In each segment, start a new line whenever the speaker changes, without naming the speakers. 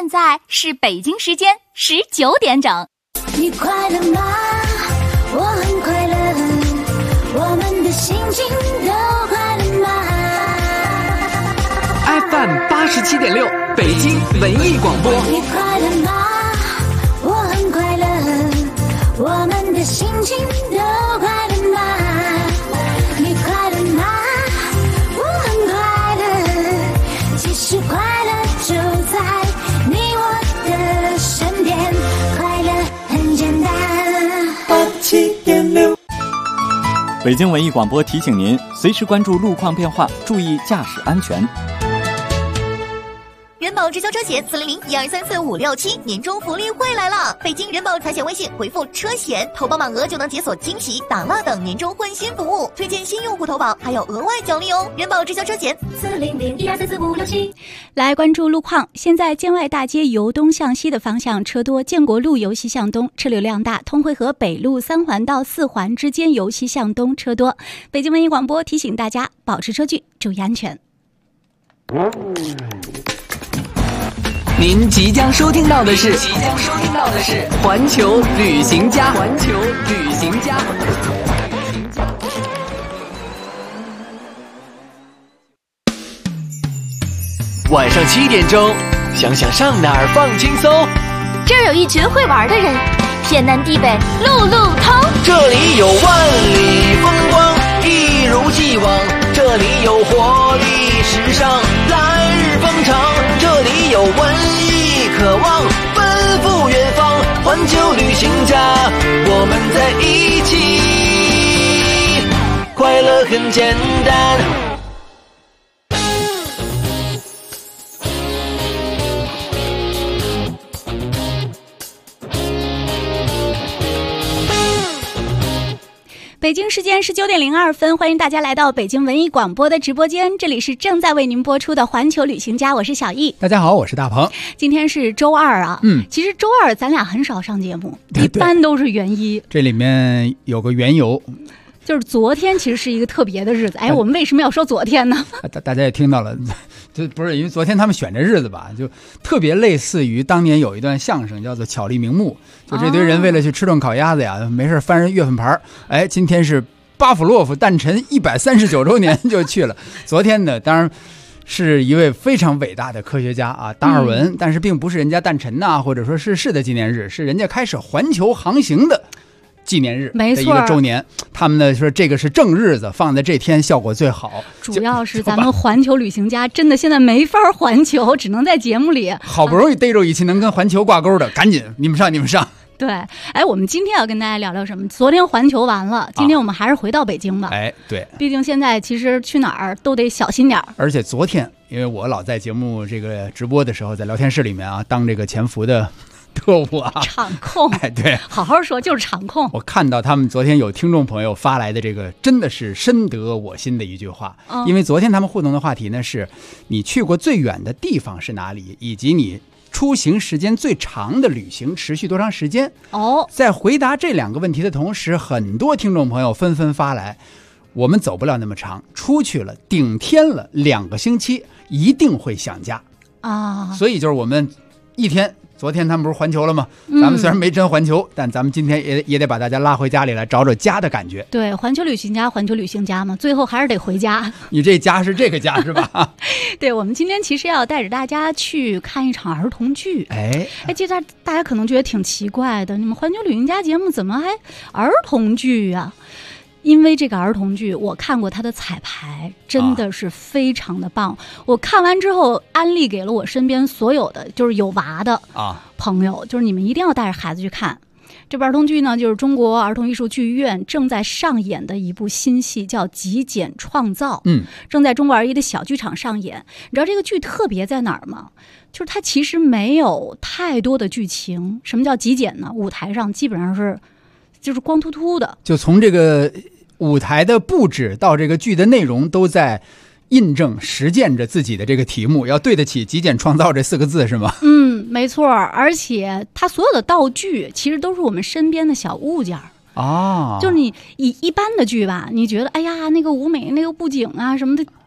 在是北京时间19点整。
你快乐吗？我很快乐，我们的心情都快乐吗？
FM 87.6北京文艺广播。
你快乐吗？我很快乐，我们的心情都快乐吗？你快乐吗？我很快乐，其实快乐就在你我的身边，快乐很简单。87.6
北京文艺广播提醒您，随时关注路况变化，注意驾驶安全。
人保直销车险400-1234-567年终福利会来了！北京人保财险微信回复车险，投保满额就能解锁惊喜、打蜡等年终换新服务，推荐新用户投保还有额外奖励哦！人保直销车险400-1234-567。
来关注路况，现在建外大街由东向西的方向车多，建国路由西向东车流量大，通惠河北路3环到4环之间由西向东车多。北京文艺广播提醒大家保持车距，注意安全。
您即将收听到的是环球旅行家。晚上7点钟，想想上哪儿放轻松。
这儿有一群会玩的人，天南地北路路通。
这里有万里风光，一如既往。这里有活力时尚，来日方长。这里有文艺渴望，奔赴远方。环球旅行家，我们在一起，快乐很简单。
北京时间19:02，欢迎大家来到北京文艺广播的直播间，这里是正在为您播出的环球旅行家，我是小易。
大家好，我是大鹏。
今天是周二啊，其实周二咱俩很少上节目，一般都是元一。
这里面有个缘由，
就是昨天其实是一个特别的日子。哎，我们为什么要说昨天呢？
大家也听到了，就不是因为昨天他们选这日子吧，就特别类似于当年有一段相声叫做巧立名目，就这堆人为了去吃顿烤鸭子呀，没事翻人月份牌。哎，今天是巴甫洛夫诞辰139周年就去了。昨天呢，当然是一位非常伟大的科学家啊，达尔文，但是并不是人家诞辰呐，或者说逝世的纪念日，是人家开始环球航行的纪念日的一个周年。他们呢说这个是正日子，放在这天效果最好。
主要是咱们环球旅行家真的现在没法环球，只能在节目里。
好不容易逮着一期能跟环球挂钩的，赶紧你们上。
对，哎，我们今天要跟大家聊聊什么？昨天环球完了，今天我们还是回到北京吧。
哎，对，
毕竟现在其实去哪儿都得小心点。而
且昨天，因为我老在节目这个直播的时候，在聊天室里面啊，当这个潜伏的特务啊，
场控。
哎，对，
好好说，就是场控。
我看到他们昨天有听众朋友发来的这个，真的是深得我心的一句话。因为昨天他们互动的话题呢是，你去过最远的地方是哪里，以及你出行时间最长的旅行持续多长时间。在回答这两个问题的同时，很多听众朋友纷纷发来，我们走不了那么长，出去了顶天了2个星期，一定会想家啊。所以就是我们一天。昨天他们不是环球了吗？咱们虽然没真环球，但咱们今天也得把大家拉回家里来，找找家的感觉。
对，环球旅行家嘛，最后还是得回家。
你这家是这个家是吧？
对，我们今天其实要带着大家去看一场儿童剧。哎，其实大家可能觉得挺奇怪的，你们环球旅行家节目怎么还儿童剧啊？因为这个儿童剧我看过它的彩排，真的是非常的棒。我看完之后安利给了我身边所有的就是有娃的朋友，就是你们一定要带着孩子去看这部儿童剧呢。就是中国儿童艺术剧院正在上演的一部新戏，叫《极简创造》，正在中国儿艺的小剧场上演。你知道这个剧特别在哪儿吗？就是它其实没有太多的剧情。什么叫极简呢？舞台上基本上是就是光秃秃的，就从这个舞台的布置到这个剧的内容都在印证实践着自己的这个题目，要对得起极简创造这4个字是吗？没错，而且它所有的道具其实都是我们身边的小物件就是你一般的剧吧，你觉得哎呀那个舞美那个布景啊什么的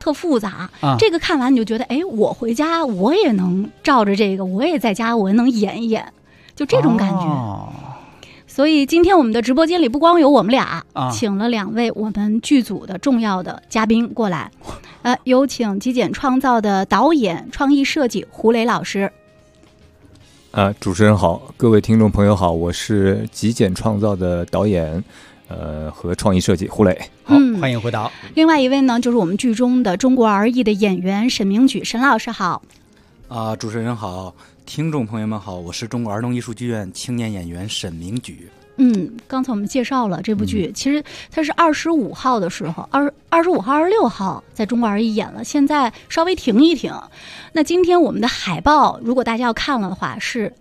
特复杂。这个看完你就觉得，哎，我回家我也能照着这个，我也在家我也能演一演，就这种感觉。所以今天我们的直播间里不光有我们俩，请了2位我们剧组的重要的嘉宾过来，有请极简创造的导演、创意设计胡磊老师。
主持人好，各位听众朋友好，我是极简创造的导演，和创意设计胡磊。
好，欢迎胡导。
另外一位呢，就是我们剧中的中国儿艺的演员沈明举，沈老师好。
主持人好，听众朋友们好，我是中国儿童艺术剧院青年演员沈明举。
刚才我们介绍了这部剧，其实它是25号的时候，25号、26号在中国儿艺演了，现在稍微停一停。那今天我们的海报，如果大家要看了的话，是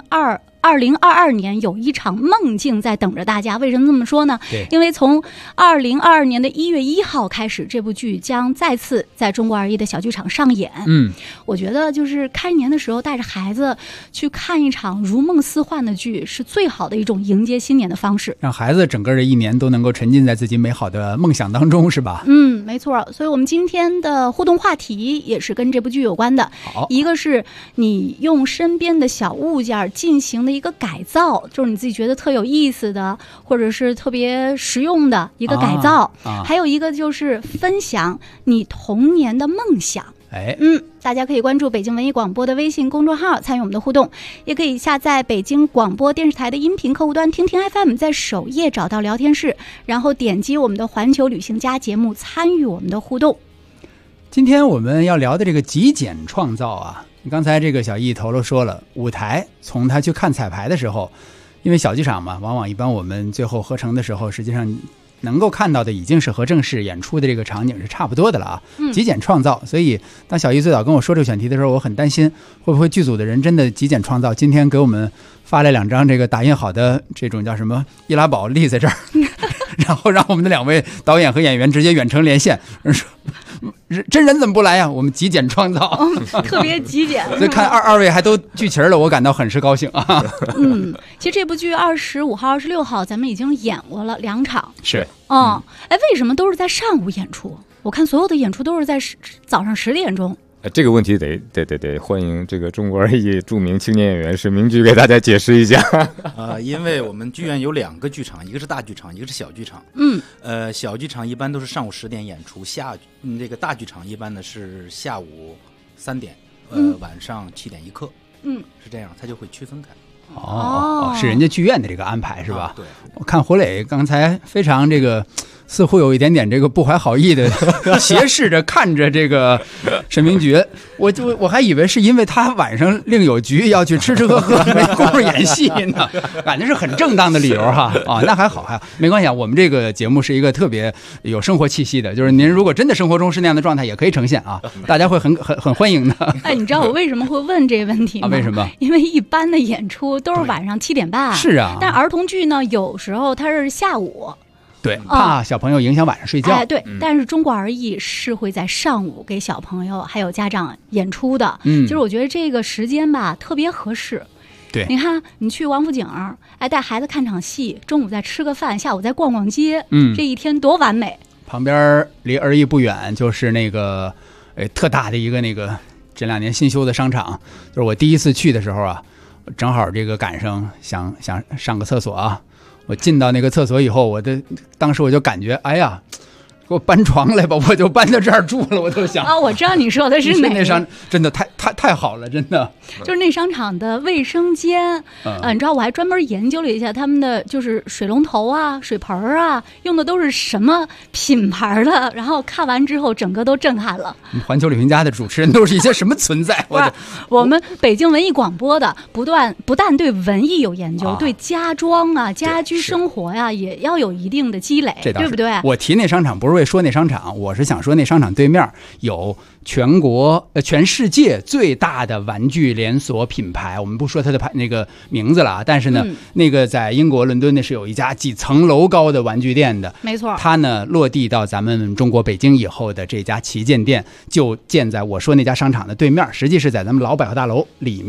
2022年有一场梦境在等着大家。为什么这么说呢？因为从2022年的1月1号开始，这部剧将再次在中国儿艺的小剧场上演。我觉得就是开年的时候带着孩子去看一场如梦似幻的剧，是最好的一种迎接新年的方式，
让孩子整个的一年都能够沉浸在自己美好的梦想当中，是吧？
没错。所以我们今天的互动话题也是跟这部剧有关的。一个是你用身边的小物件进行的一个改造，就是你自己觉得特有意思的，或者是特别实用的一个改造。还有一个就是分享你童年的梦想。大家可以关注北京文艺广播的微信公众号参与我们的互动，也可以下载北京广播电视台的音频客户端听听 FM， 在首页找到聊天室，然后点击我们的环球旅行家节目参与我们的互动。
今天我们要聊的这个极简创造啊，刚才这个小易头说了，舞台从他去看彩排的时候，因为小剧场嘛，往往一般我们最后合成的时候，实际上能够看到的已经是和正式演出的这个场景是差不多的了啊。极简创造，所以当小易最早跟我说这个选题的时候，我很担心会不会剧组的人真的极简创造。今天给我们发来2张这个打印好的这种叫什么易拉宝立在这儿，然后让我们的2位导演和演员直接远程连线，说真人怎么不来呀？我们极简创造，
特别极简。
所以看二位还都聚齐了，我感到很是高兴啊。
其实这部剧25号、26号咱们已经演过了2场。
是。
为什么都是在上午演出？我看所有的演出都是在早上10点钟。
这个问题得欢迎这个中国儿艺著名青年演员沈明举给大家解释一下。
因为我们剧院有2个剧场，一个是大剧场，一个是小剧场。小剧场一般都是上午10点演出，这个大剧场一般呢是下午3点，晚上7点一刻。是这样，它就会区分开。
是人家剧院的这个安排是吧？
对。
我看胡磊刚才非常这个似乎有一点点这个不怀好意的斜视着看着这个沈明举，我还以为是因为他晚上另有局要去吃喝喝，没工夫演戏呢，感觉是很正当的理由哈。那还好，没关系啊。我们这个节目是一个特别有生活气息的，就是您如果真的生活中是那样的状态，也可以呈现啊，大家会很欢迎的。
你知道我为什么会问这个问题吗？
为什么？
因为一般的演出都是晚上7点半。
是啊。
但儿童剧呢，有时候它是下午。
对，怕小朋友影响晚上睡觉。
对，但是中国儿艺是会在上午给小朋友还有家长演出的。其实我觉得这个时间吧特别合适。
对，
你看你去王府井，带孩子看场戏，中午再吃个饭，下午再逛逛街，这一天多完美。
旁边离儿艺不远就是那个特大的一个那个这2年新修的商场，就是我第一次去的时候啊，正好这个赶上想上个厕所啊。我进到那个厕所以后，当时我就感觉，哎呀，给我搬床来吧，我就搬到这儿住了。我都想
我知道你说的是哪个。
那商真的太好了，真的。
就是那商场的卫生间，你知道我还专门研究了一下他们的就是水龙头啊、水盆啊，用的都是什么品牌的。然后看完之后，整个都震撼了。
环球旅行家的主持人都是一些什么存在？
我们北京文艺广播的不但对文艺有研究，对家装啊、家居生活呀，也要有一定的积累，对不对？
我提那商场不是为说那商场，我是想说那商场对面有全世界最大的玩具连锁品牌，我们不说它的那个名字了，但是呢，那个在英国伦敦呢是有一家几层楼高的玩具店的，
没错。
它呢落地到咱们中国北京以后的这家旗舰店就建在我说那家商场的对面，实际是在咱们老百货大楼里面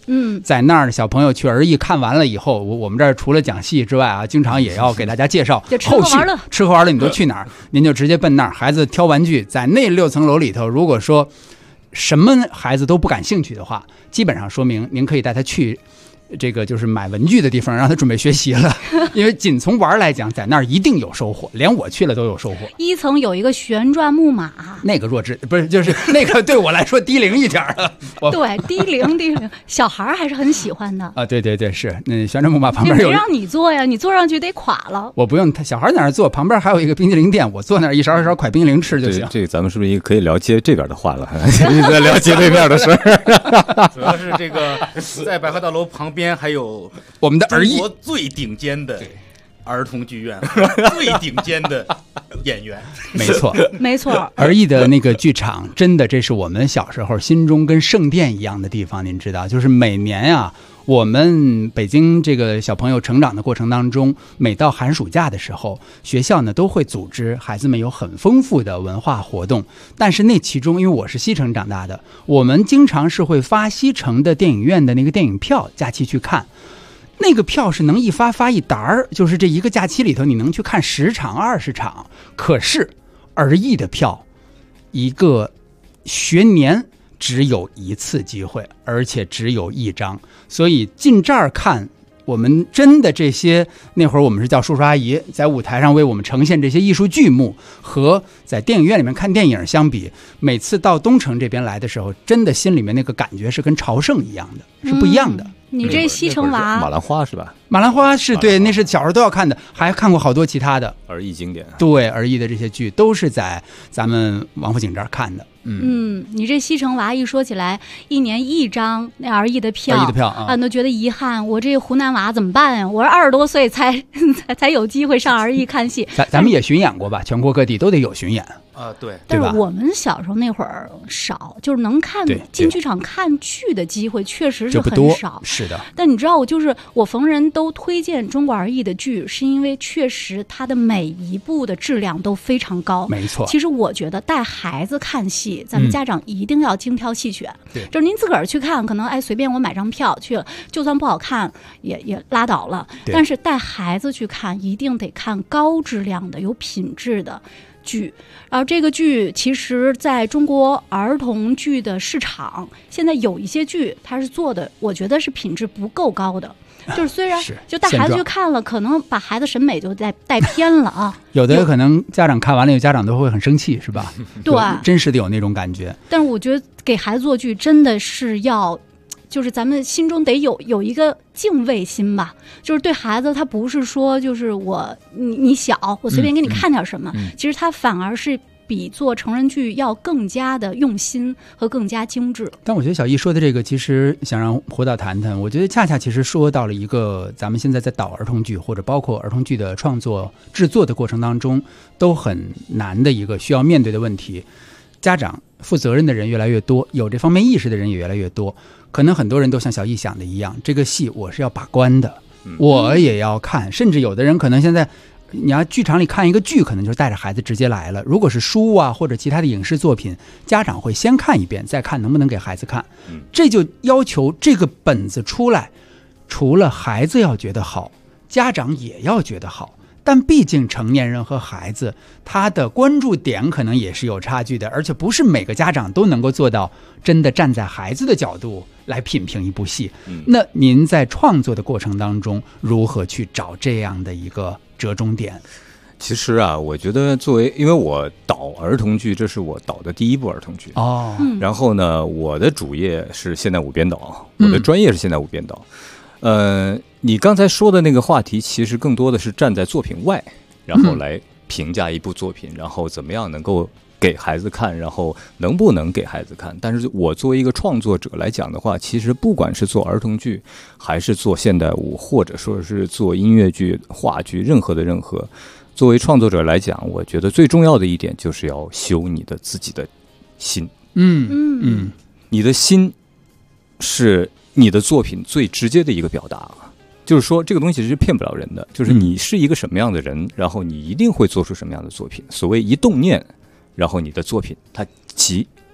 在那儿小朋友去儿艺看完了以后，我们这儿除了讲戏之外啊，经常也要给大家介绍后续吃喝玩乐你都去哪儿，您就直接奔那儿。孩子挑玩具，在那6层楼里头，如果说什么孩子都不感兴趣的话，基本上说明您可以带他去这个就是买文具的地方，让他准备学习了。因为仅从玩来讲，在那儿一定有收获，连我去了都有收获。
1层有一个旋转木马，
那个弱智不是，就是那个对我来说低龄一点了。
对，低龄，小孩还是很喜欢的
啊。对，是那旋转木马旁边有。
没让你坐呀，你坐上去得垮了。
我不用，小孩在那儿坐，旁边还有一个冰淇淋店，我坐那儿一勺一勺蒯冰淇淋吃就行。
这个咱们是不是可以聊接这边的话了？你在聊接对面的事儿。
主要是这个在百货大楼旁边还有
我们的儿艺，
中国最顶尖的儿童剧院，最顶尖的演员。
没错。儿艺的那个剧场，真的这是我们小时候心中跟圣殿一样的地方。您知道，就是每年啊，我们北京这个小朋友成长的过程当中，每到寒暑假的时候，学校呢都会组织孩子们有很丰富的文化活动。但是那其中，因为我是西城长大的，我们经常是会发西城的电影院的那个电影票，假期去看。那个票是能一发一沓儿，就是这一个假期里头你能去看10场20场。可是儿艺的票一个学年只有1次机会，而且只有1张，所以进这儿看，我们真的这些那会儿我们是叫叔叔阿姨，在舞台上为我们呈现这些艺术剧目，和在电影院里面看电影相比，每次到东城这边来的时候，真的心里面那个感觉是跟朝圣一样的，是不一样的。
你这西城娃
马兰花是吧？
马兰花是对，那是小时候都要看的，还看过好多其他的
儿艺经典。
对，儿艺的这些剧都是在咱们王府井这儿看的。
你这西城娃一说起来，1年1张那儿艺的票啊，都觉得遗憾。我这湖南娃怎么办呀？我是20多岁才有机会上儿艺看戏。
咱们也巡演过吧？全国各地都得有巡演。
对，
但是我们小时候那会儿少，就是能进剧场看剧的机会确实是很少。
是的。
但你知道，我逢人都推荐中国儿艺的剧，是因为确实它的每一部的质量都非常高。
没错。
其实我觉得带孩子看戏，咱们家长一定要精挑细选。
对。
就是您自个儿去看，可能随便我买张票去了，就算不好看也拉倒了。但是带孩子去看，一定得看高质量的、有品质的剧。然后这个剧其实在中国儿童剧的市场，现在有一些剧它是做的，我觉得是品质不够高的。就是虽然就带孩子去看了，可能把孩子审美就带偏了啊。
有的可能家长看完了，有家长都会很生气，是吧？
对，
真实的有那种感觉。
但是我觉得给孩子做剧真的是要，就是咱们心中得有一个敬畏心吧。就是对孩子，他不是说就是你小，我随便给你看点什么，其实他反而是比做成人剧要更加的用心和更加精致。
但我觉得小易说的这个，其实想让胡导谈谈，我觉得恰恰其实说到了一个咱们现在在导儿童剧或者包括儿童剧的创作制作的过程当中都很难的一个需要面对的问题。家长负责任的人越来越多，有这方面意识的人也越来越多，可能很多人都像小易想的一样，这个戏我是要把关的，我也要看，甚至有的人可能现在你要剧场里看一个剧，可能就带着孩子直接来了。如果是书啊或者其他的影视作品，家长会先看一遍，再看能不能给孩子看。这就要求这个本子出来，除了孩子要觉得好，家长也要觉得好。但毕竟成年人和孩子他的关注点可能也是有差距的，而且不是每个家长都能够做到真的站在孩子的角度来品评一部戏。那您在创作的过程当中如何去找这样的一个折中点？
其实啊，我觉得因为我导儿童剧，这是我导的第一部儿童剧然后呢，我的主业是现代舞编导，我的专业是现代舞编导。你刚才说的那个话题，其实更多的是站在作品外，然后来评价一部作品，然后怎么样能够给孩子看，然后能不能给孩子看。但是我作为一个创作者来讲的话，其实不管是做儿童剧，还是做现代舞，或者说是做音乐剧、话剧，任何，作为创作者来讲，我觉得最重要的一点就是要修你的自己的心。你的心是你的作品最直接的一个表达。就是说这个东西是骗不了人的，就是你是一个什么样的人，然后你一定会做出什么样的作品。所谓一动念，然后你的作品它即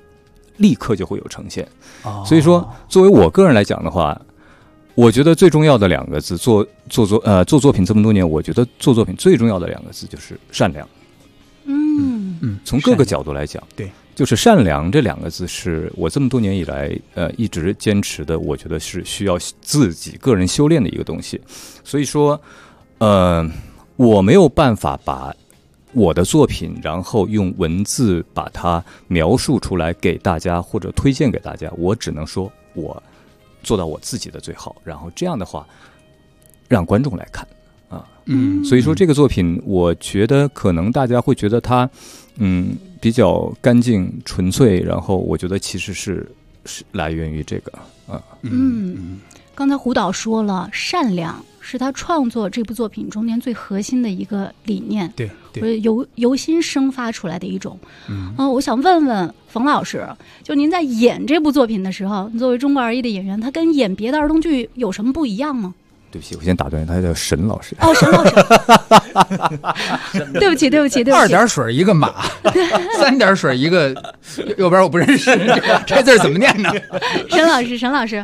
立刻就会有呈现。所以说，作为我个人来讲的话，我觉得最重要的2个字，做作品这么多年，我觉得做作品最重要的2个字就是善良。从各个角度来讲，
对，
就是善良这2个字是我这么多年以来一直坚持的，我觉得是需要自己个人修炼的一个东西。所以说，我没有办法把我的作品，然后用文字把它描述出来给大家或者推荐给大家，我只能说我做到我自己的最好，然后这样的话让观众来看啊。所以说这个作品我觉得可能大家会觉得它比较干净纯粹，然后我觉得其实是来源于这个啊。
刚才胡导说了，善良是他创作这部作品中间最核心的一个理念，
对，
由心生发出来的一种。我想问问冯老师，就您在演这部作品的时候，作为中国儿艺的演员，他跟演别的儿童剧有什么不一样吗？
对不起，我先打断，他叫沈老师。
沈老师。对不起。
2点水一个马，3点水一个，右边我不认识，这字怎么念呢？
沈老师。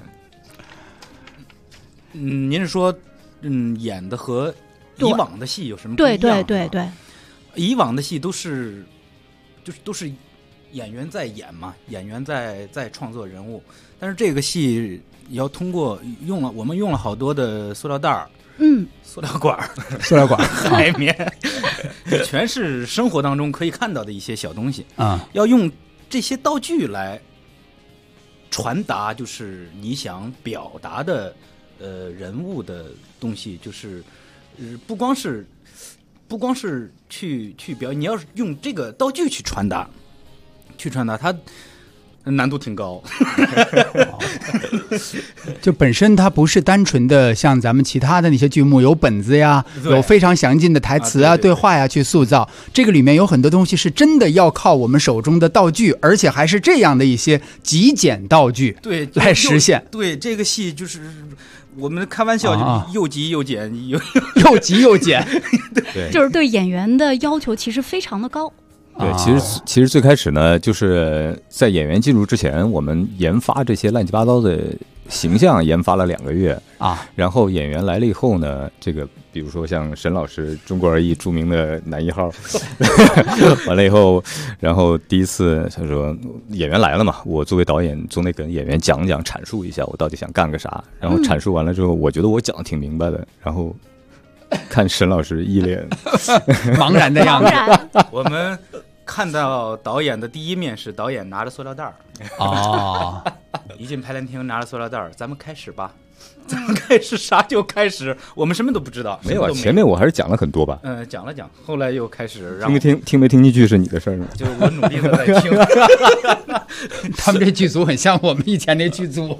您是说，演的和以往的戏有什么不一样？
对。
以往的戏都是演员在演嘛，演员在创作人物，但是这个戏也要通过我们用了好多的塑料袋儿，塑料管、海绵，全是生活当中可以看到的一些小东西啊，要用这些道具来传达，就是你想表达的人物的东西，就是不光是去表演，你要是用这个道具去传达，它难度挺高。
就本身它不是单纯的像咱们其他的那些剧目有本子呀，有非常详尽的台词啊、对话呀去塑造，这个里面有很多东西是真的要靠我们手中的道具，而且还是这样的一些极简道具来实现。
对，这个戏就是我们开玩笑，就又急又简，
又急又简。
对，
就是对演员的要求其实非常的高。
对，其实最开始呢，就是在演员进入之前，我们研发这些乱七八糟的形象，研发了2个月啊。然后演员来了以后呢，这个比如说像沈老师，中国儿艺著名的男1号，完了以后，然后第一次他说演员来了嘛，我作为导演总得跟演员讲阐述一下我到底想干个啥。然后阐述完了之后，我觉得我讲的挺明白的，然后看沈老师一脸
茫然的样子。
我们看到导演的第一面是导演拿着塑料袋一进排练厅拿着塑料袋，咱们开始吧。咱们开始啥就开始，我们什么都不知道。
没有啊，前面我还是讲了很多吧。
讲了，后来又开始。
听没听进去是你的事儿吗？
就我努力的在听。
他们这剧组很像我们以前那剧组，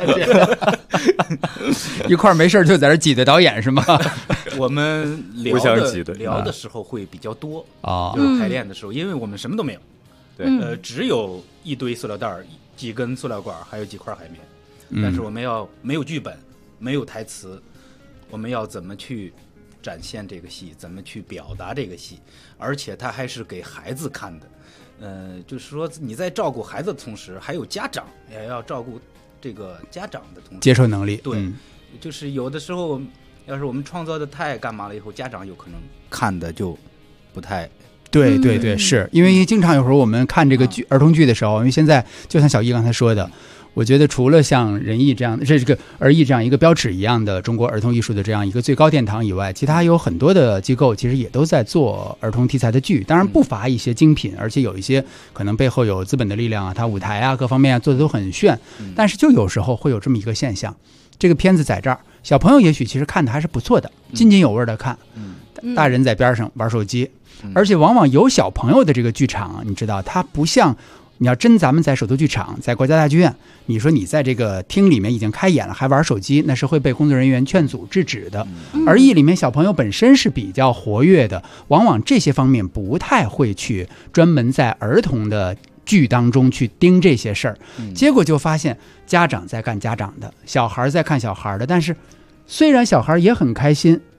一块没事就在这挤的导演是吗？
我们聊的时候会比较多啊，就是排练的时候，因为我们什么都没有，
对，
只有一堆塑料袋、几根塑料管，还有几块海绵。但是我们没有剧本，没有台词，我们要怎么去展现这个戏，怎么去表达这个戏，而且它还是给孩子看的。就是说你在照顾孩子的同时，还有家长也要照顾这个家长的同时
接受能力。
对，就是有的时候，要是我们创造的太干嘛了以后，家长有可能看的就不太。
对，是因为经常有时候我们看这个儿童剧的时候，因为现在就像小易刚才说的。我觉得除了像人艺这样这个儿艺这样一个标尺一样的中国儿童艺术的这样一个最高殿堂以外，其他有很多的机构其实也都在做儿童题材的剧，当然不乏一些精品，而且有一些可能背后有资本的力量啊，它舞台啊各方面啊做的都很炫，但是就有时候会有这么一个现象，这个片子在这儿，小朋友也许其实看的还是不错的，津津有味的看，大人在边上玩手机，而且往往有小朋友的这个剧场，你知道它不像你要真咱们在首都剧场，在国家大剧院，你说你在这个厅里面已经开演了还玩手机，那是会被工作人员劝阻制止的。而艺里面小朋友本身是比较活跃的，往往这些方面不太会去专门在儿童的剧当中去盯这些事儿，结果就发现家长在干家长的，小孩在看小孩的，但是虽然小孩也很开心，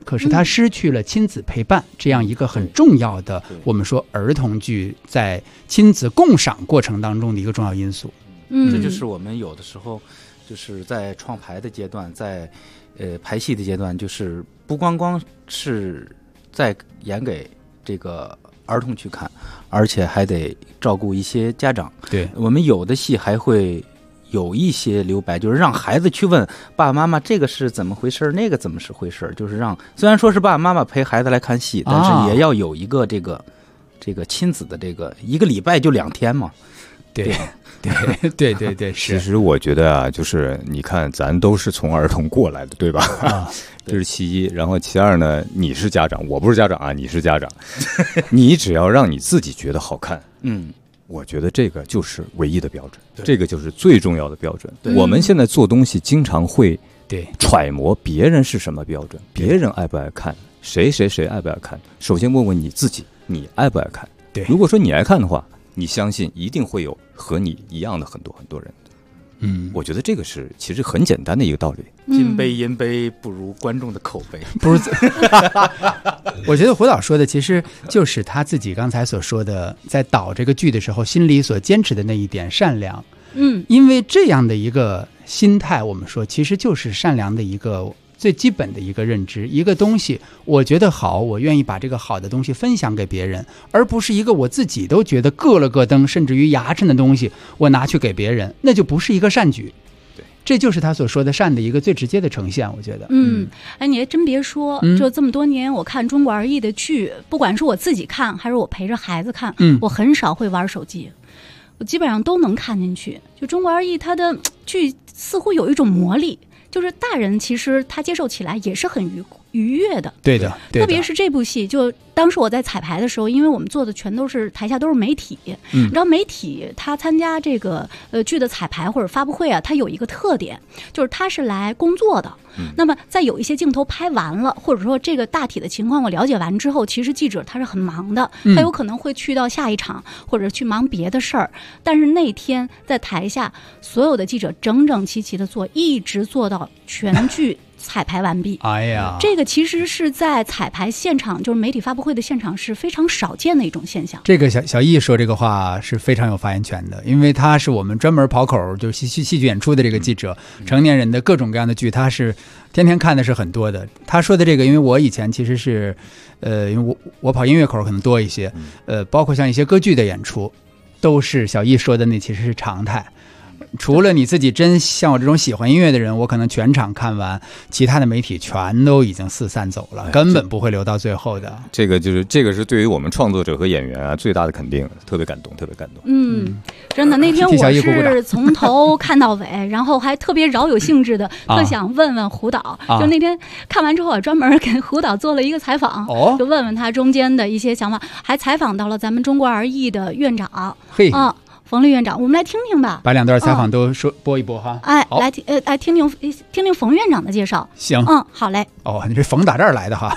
可是他失去了亲子陪伴这样一个很重要的，我们说儿童剧在亲子共赏过程当中的一个重要因素。
这就是我们有的时候就是在创排的阶段，在排戏的阶段，就是不光光是在演给这个儿童去看，而且还得照顾一些家长。
对，
我们有的戏还会有一些留白，就是让孩子去问爸爸妈妈这个是怎么回事，那个怎么是回事，就是让虽然说是爸爸妈妈陪孩子来看戏，但是也要有一个这个亲子的这个一个礼拜就2天嘛。
对是。
其实我觉得啊，就是你看咱都是从儿童过来的，对吧？这是其一。然后其二呢，你是家长，我不是家长啊，你是家长，你只要让你自己觉得好看，我觉得这个就是唯一的标准，这个就是最重要的标准。我们现在做东西经常会揣摩别人是什么标准，别人爱不爱看，谁爱不爱看。首先问问你自己，你爱不爱看？
对，
如果说你爱看的话，你相信一定会有和你一样的很多人。我觉得这个是其实很简单的一个道理。
金杯银杯不如观众的口碑，
不如我觉得胡导说的其实就是他自己刚才所说的，在导这个剧的时候心里所坚持的那一点善良。因为这样的一个心态，我们说其实就是善良的一个最基本的一个认知。一个东西我觉得好，我愿意把这个好的东西分享给别人，而不是一个我自己都觉得咯了咯噔甚至于牙碜的东西我拿去给别人，那就不是一个善举。这就是他所说的善的一个最直接的呈现，我觉得。
你还真别说，就这么多年我看中国儿艺的剧，不管是我自己看还是我陪着孩子看，我很少会玩手机，我基本上都能看进去。就中国儿艺它的剧似乎有一种魔力，就是大人其实他接受起来也是很愉悦的。
对的。
特别是这部戏，就当时我在彩排的时候，因为我们做的全都是台下都是媒体，你知道媒体他参加这个剧的彩排或者发布会啊，他有一个特点，就是他是来工作的。那么在有一些镜头拍完了，或者说这个大体的情况我了解完之后，其实记者他是很忙的，他有可能会去到下一场或者去忙别的事儿。但是那天在台下所有的记者整整齐齐的做，一直做到全剧彩排完毕。
哎呀，
这个其实是在彩排现场，就是媒体发布会的现场是非常少见的一种现象。
这个小易说这个话是非常有发言权的，因为他是我们专门跑口就是戏剧演出的这个记者，成年人的各种各样的剧他是天天看的是很多的。他说的这个，因为我以前其实是因为我跑音乐口可能多一些，包括像一些歌剧的演出，都是小易说的那其实是常态。除了你自己真像我这种喜欢音乐的人，我可能全场看完，其他的媒体全都已经四散走了，根本不会留到最后的。
这个是对于我们创作者和演员啊最大的肯定，特别感动。
真的，那天我是从头看到尾，然后还特别饶有兴致的，特想问问胡导。就那天看完之后，我专门给胡导做了一个采访，就问问他中间的一些想法，还采访到了咱们中国儿艺的院长。冯立院长，我们来听听吧，
把2段采访都播一播哈。
来听听冯院长的介绍。
行，
好嘞。
你这冯打这儿来的哈。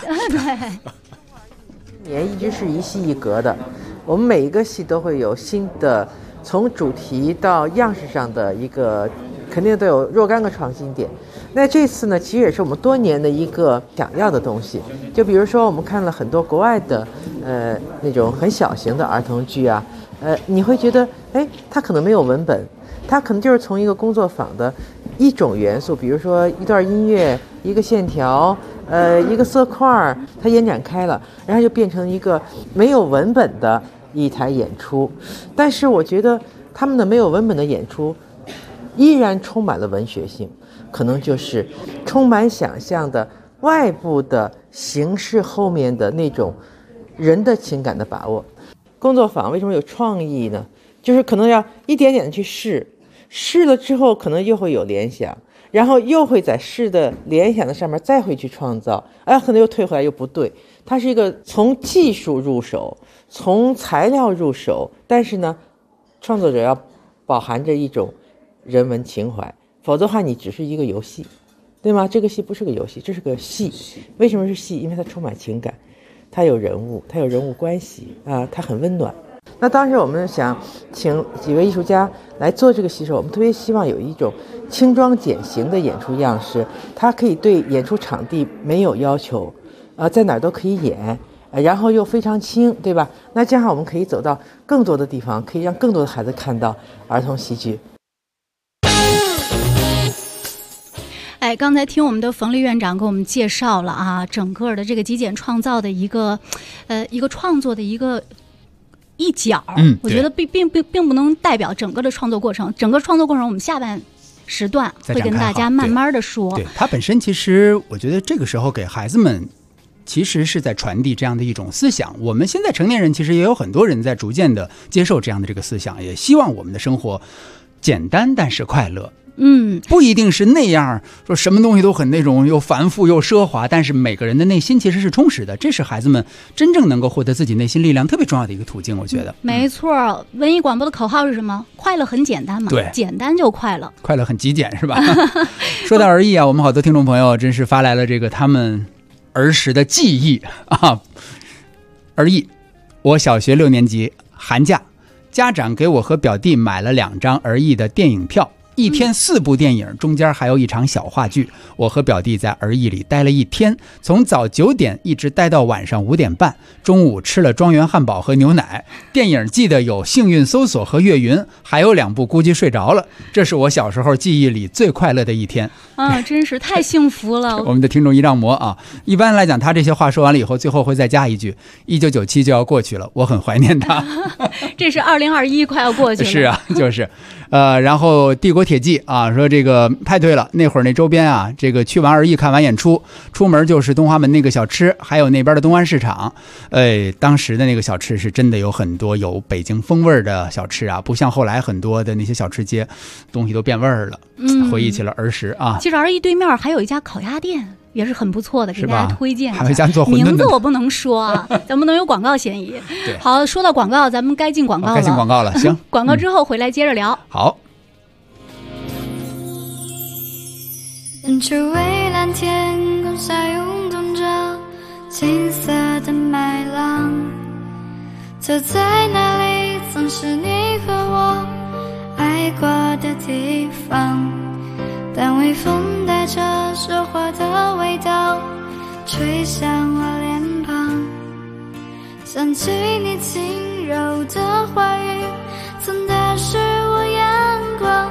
对，年一直是一戏一格的，我们每一个戏都会有新的，从主题到样式上的一个，肯定都有若干个创新点。那这次呢，其实也是我们多年的一个想要的东西。就比如说，我们看了很多国外的那种很小型的儿童剧啊。你会觉得，它可能没有文本，它可能就是从一个工作坊的一种元素，比如说一段音乐、一个线条、一个色块，它延展开了，然后就变成一个没有文本的一台演出。但是我觉得他们的没有文本的演出依然充满了文学性，可能就是充满想象的外部的形式后面的那种人的情感的把握。工作坊为什么有创意呢？就是可能要一点点的去试了之后可能又会有联想，然后又会在试的联想的上面再会去创造，可能又退回来又不对。它是一个从技术入手，从材料入手，但是呢创作者要饱含着一种人文情怀，否则的话你只是一个游戏，对吗？这个戏不是个游戏，这是个戏。为什么是戏？因为它充满情感，它有人物，它有人物关系它很温暖。那当时我们想请几位艺术家来做这个戏的时候，我们特别希望有一种轻装简行的演出样式，它可以对演出场地没有要求， 在哪儿都可以演，然后又非常轻，对吧？那这样我们可以走到更多的地方，可以让更多的孩子看到儿童戏剧。
刚才听我们的冯丽院长给我们介绍了啊，整个的这个极简创造的一个创作的一角，我觉得并不能代表整个的创作过程。整个创作过程，我们下半时段会跟大家慢慢的说。
对，它本身其实我觉得这个时候给孩子们其实是在传递这样的一种思想。我们现在成年人其实也有很多人在逐渐的接受这样的这个思想，也希望我们的生活简单但是快乐。不一定是那样说什么东西都很那种又繁复又奢华，但是每个人的内心其实是充实的，这是孩子们真正能够获得自己内心力量特别重要的一个途径，我觉得。
没错，文艺广播的口号是什么？快乐很简单嘛，
对，
简单就快乐，
快乐很极简是吧？说到儿艺啊，我们好多听众朋友真是发来了这个他们儿时的记忆啊。儿艺，我小学6年级寒假，家长给我和表弟买了2张儿艺的电影票。1天4部电影，中间还有一场小话剧。我和表弟在儿艺里待了1天，从早9点一直待到晚上5点半。中午吃了庄园汉堡和牛奶。电影记得有幸运搜索和岳云，还有2部估计睡着了。这是我小时候记忆里最快乐的1天
啊，真是太幸福了。
我们的听众一丈魔啊，一般来讲他这些话说完了以后，最后会再加一句1997就要过去了，我很怀念他。
这是2021快要过去了。
是啊，就是然后帝国铁骑啊，说这个太对了，那会儿那周边啊，这个去完儿艺看完演出，出门就是东华门那个小吃，还有那边的东湾市场。当时的那个小吃是真的有很多有北京风味的小吃啊，不像后来很多的那些小吃街东西都变味儿了。回忆起了儿时啊。
其实儿艺对面还有一家烤鸭店，也是很不错的，给大家推荐。
还有一家做馄饨的，
名字我不能说啊，咱不能有广告嫌疑。好，说到广告，咱们该进广告了。
该进广告了，行。
广告之后回来接着聊。
好。
远处蔚蓝天空下涌动着金色的麦浪，就在那里曾是你和我爱过的地方。但微风带着说话的味道吹向我脸庞，想起你轻柔的话语曾打湿我阳光。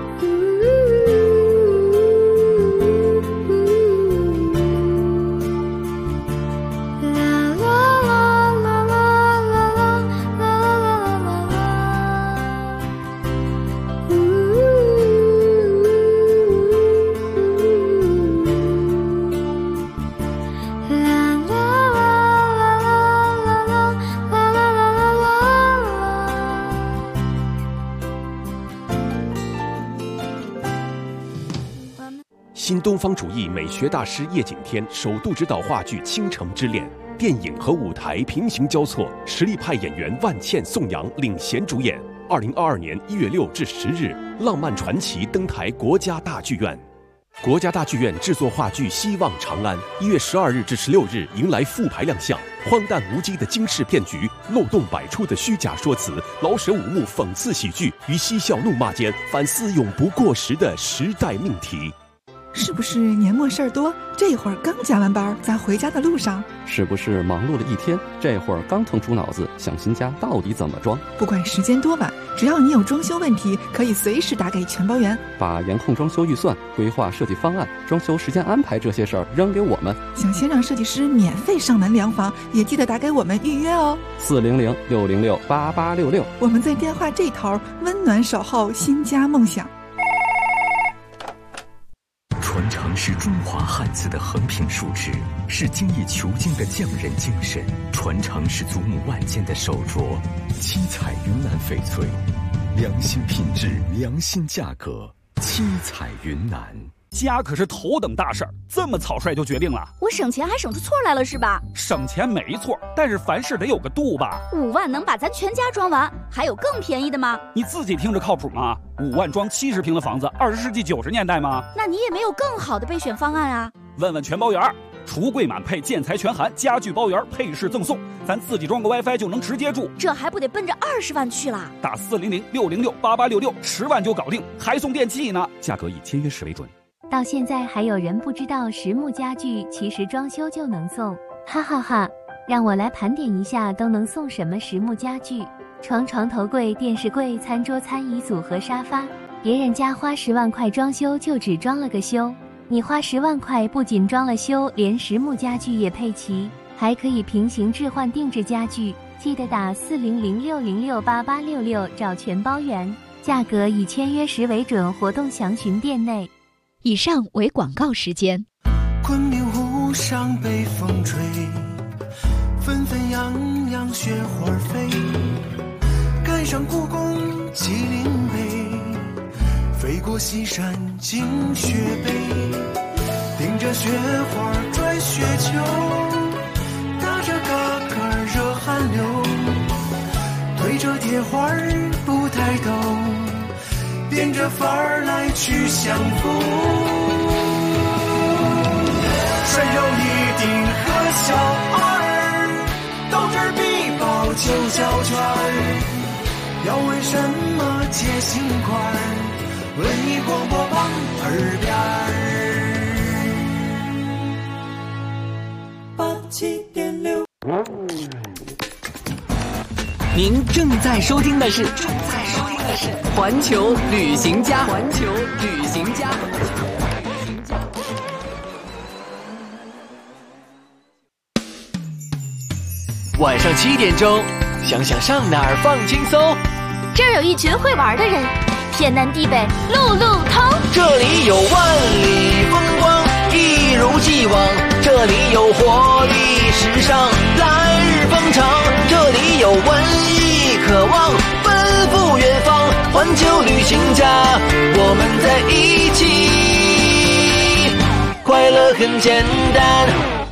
新东方主义美学大师叶景天首度执导话剧《倾城之恋》，电影和舞台平行交错，实力派演员万茜、宋阳领衔主演。2022年1月6至10日，浪漫传奇登台国家大剧院。国家大剧院制作话剧《希望长安》，1月12日至16日迎来复排亮相。荒诞无稽的惊世骗局，漏洞百出的虚假说辞，老舍五幕讽刺喜剧于嬉笑怒骂间反思永不过时的时代命题。
是不是年末事儿多？这会儿刚加完班，在回家的路上。
是不是忙碌了一天？这会儿刚腾出脑子想新家到底怎么装？
不管时间多晚，只要你有装修问题，可以随时打给全包圆。
把严控装修预算、规划设计方案、装修时间安排这些事儿扔给我们。
想先让设计师免费上门量房，也记得打给我们预约哦。
400-606-8866，
我们在电话这头温暖守候新家梦想。
传承是中华汉字的横平竖直，是精益求精的匠人精神；传承是祖母万件的手镯，七彩云南翡翠，良心品质，良心价格，七彩云南。
家可是头等大事儿，这么草率就决定了？
我省钱还省出错来了是吧？
省钱没错，但是凡事得有个度吧。
5万能把咱全家装完，还有更便宜的吗？
你自己听着靠谱吗？5万装70平的房子，20世纪90年代吗？
那你也没有更好的备选方案啊？
问问全包圆，橱柜满配，建材全含，家具包圆，配饰赠送，咱自己装个 WiFi 就能直接住，
这还不得奔着20万去啦？
打400-606-8866，10万就搞定，还送电器呢。价格以签约时为准。
到现在还有人不知道实木家具其实装修就能送。 哈哈哈，让我来盘点一下都能送什么实木家具：床、床头柜、电视柜、餐桌、餐椅组和沙发。别人家花10万块装修，就只装了个修，你花10万块不仅装了修，连实木家具也配齐，还可以平行置换定制家具。记得打4006068866找全包圆，价格以签约时为准，活动详询店内。
以上为广告时间。
昆明湖上北风吹，纷纷扬扬雪花飞，赶上故宫麒麟碑，飞过西山进雪北，顶着雪花拽雪球，打着嘎嘎热汗流，推着铁环不抬头，变着法儿来去相逢。山上一定和小二，斗智必报9小圈，要问什么解心宽，文艺广播榜耳边87.6。
您正在收听的是环球旅行家。晚上7点钟，想想上哪儿放轻松。
这儿有一群会玩的人，天南地北路路通。
这里有万里风光，一如既往。这里有活力时尚，来日方长。这里有文艺渴望，奔赴远方。环球旅行家，我们在一起，快乐很简单。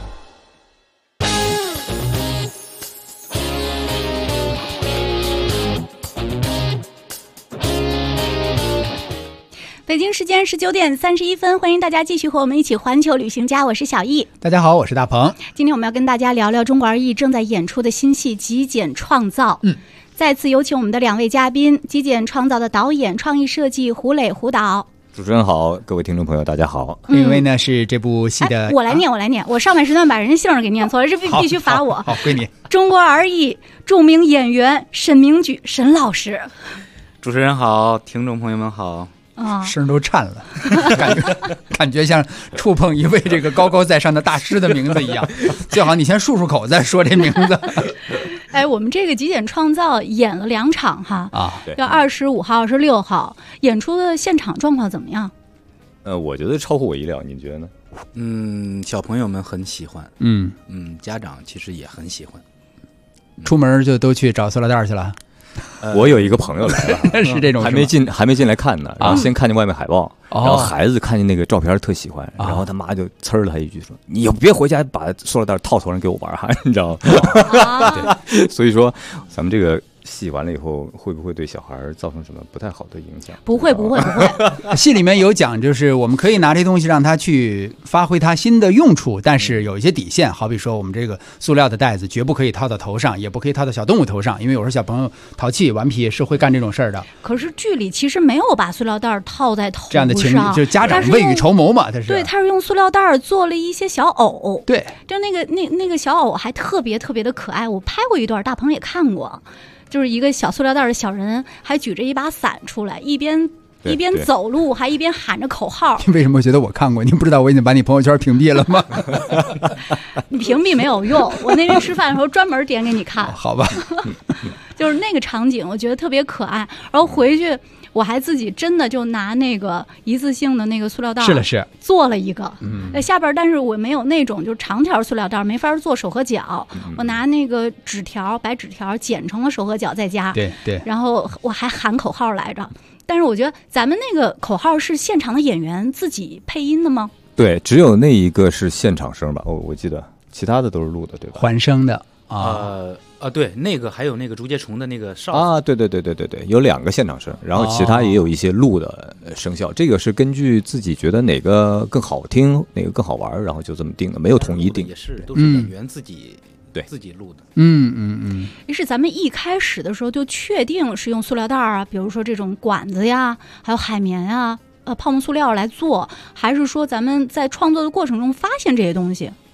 北京时间19点31分，欢迎大家继续和我们一起环球旅行家，我是小易。
大家好，我是大鹏。
今天我们要跟大家聊聊中国儿艺正在演出的新戏《极简创造》。再次有请我们的2位嘉宾，《极简创造》的导演、创意设计胡磊胡导。
主持人好，各位听众朋友大家好。
另一位呢是这部戏的，
我来念，我上半时段把人姓给念错了，这必须罚我。
好，归你。
中国儿艺著名演员沈明举沈老师。
主持人好，听众朋友们好。
声都颤了，感觉像触碰一位这个高高在上的大师的名字一样。最好你先漱漱口再说这名字。
哎，我们这个极简创造演了2场哈，要25号、26号演出的现场状况怎么样？
我觉得超乎我意料，您觉得呢？
小朋友们很喜欢，家长其实也很喜欢。
出门就都去找塑料袋去了。
我有一个朋友来了，
是这种
还没进来看呢，然后先看见外面海报，然后孩子看见那个照片特喜欢，然后他妈就呲了他一句说：“你别回家把塑料袋套头上给我玩哈，你知道吗？”对，所以说咱们这个戏完了以后，会不会对小孩造成什么不太好的影响？
不会。
戏里面有讲，就是我们可以拿这东西让他去发挥他新的用处，但是有一些底线，好比说我们这个塑料的袋子绝不可以套到头上，也不可以套到小动物头上，因为有时候小朋友淘气顽皮是会干这种事儿的。
可是剧里其实没有把塑料袋套在头上，
这样的情侣就是家长未雨绸缪嘛，他是。
对，他是用塑料袋做了一些小偶。
对，
就那个小偶还特别的可爱，我拍过一段，大鹏也看过。就是一个小塑料袋的小人，还举着一把伞出来，一边走路，还一边喊着口号。
你为什么觉得我看过？你不知道我已经把你朋友圈屏蔽了吗？
你屏蔽没有用，我那天吃饭的时候专门点给你看。
好吧，
就是那个场景，我觉得特别可爱。然后回去我还自己真的就拿那个一次性的那个塑料袋做了一个，下边但是我没有那种就是长条塑料袋，没法做手和脚，我拿那个白纸条剪成了手和脚在家，
对，
然后我还喊口号来着。但是我觉得咱们那个口号是现场的演员自己配音的吗？
对，只有那一个是现场声吧，我记得其他的都是录的，对吧？
还声的
对，那个还有那个竹节虫的那个哨
啊，对，有2个现场声，然后其他也有一些录的声效，这个是根据自己觉得哪个更好听，哪个更好玩，然后就这么定的，没有统一定，
也是都是演员自己自己录的。
于是咱们一开始的时候就确定是用塑料袋啊，比如说这种管子呀，还有海绵啊，泡沫塑料来做，还是说咱们在创作的过程中发现这些东西？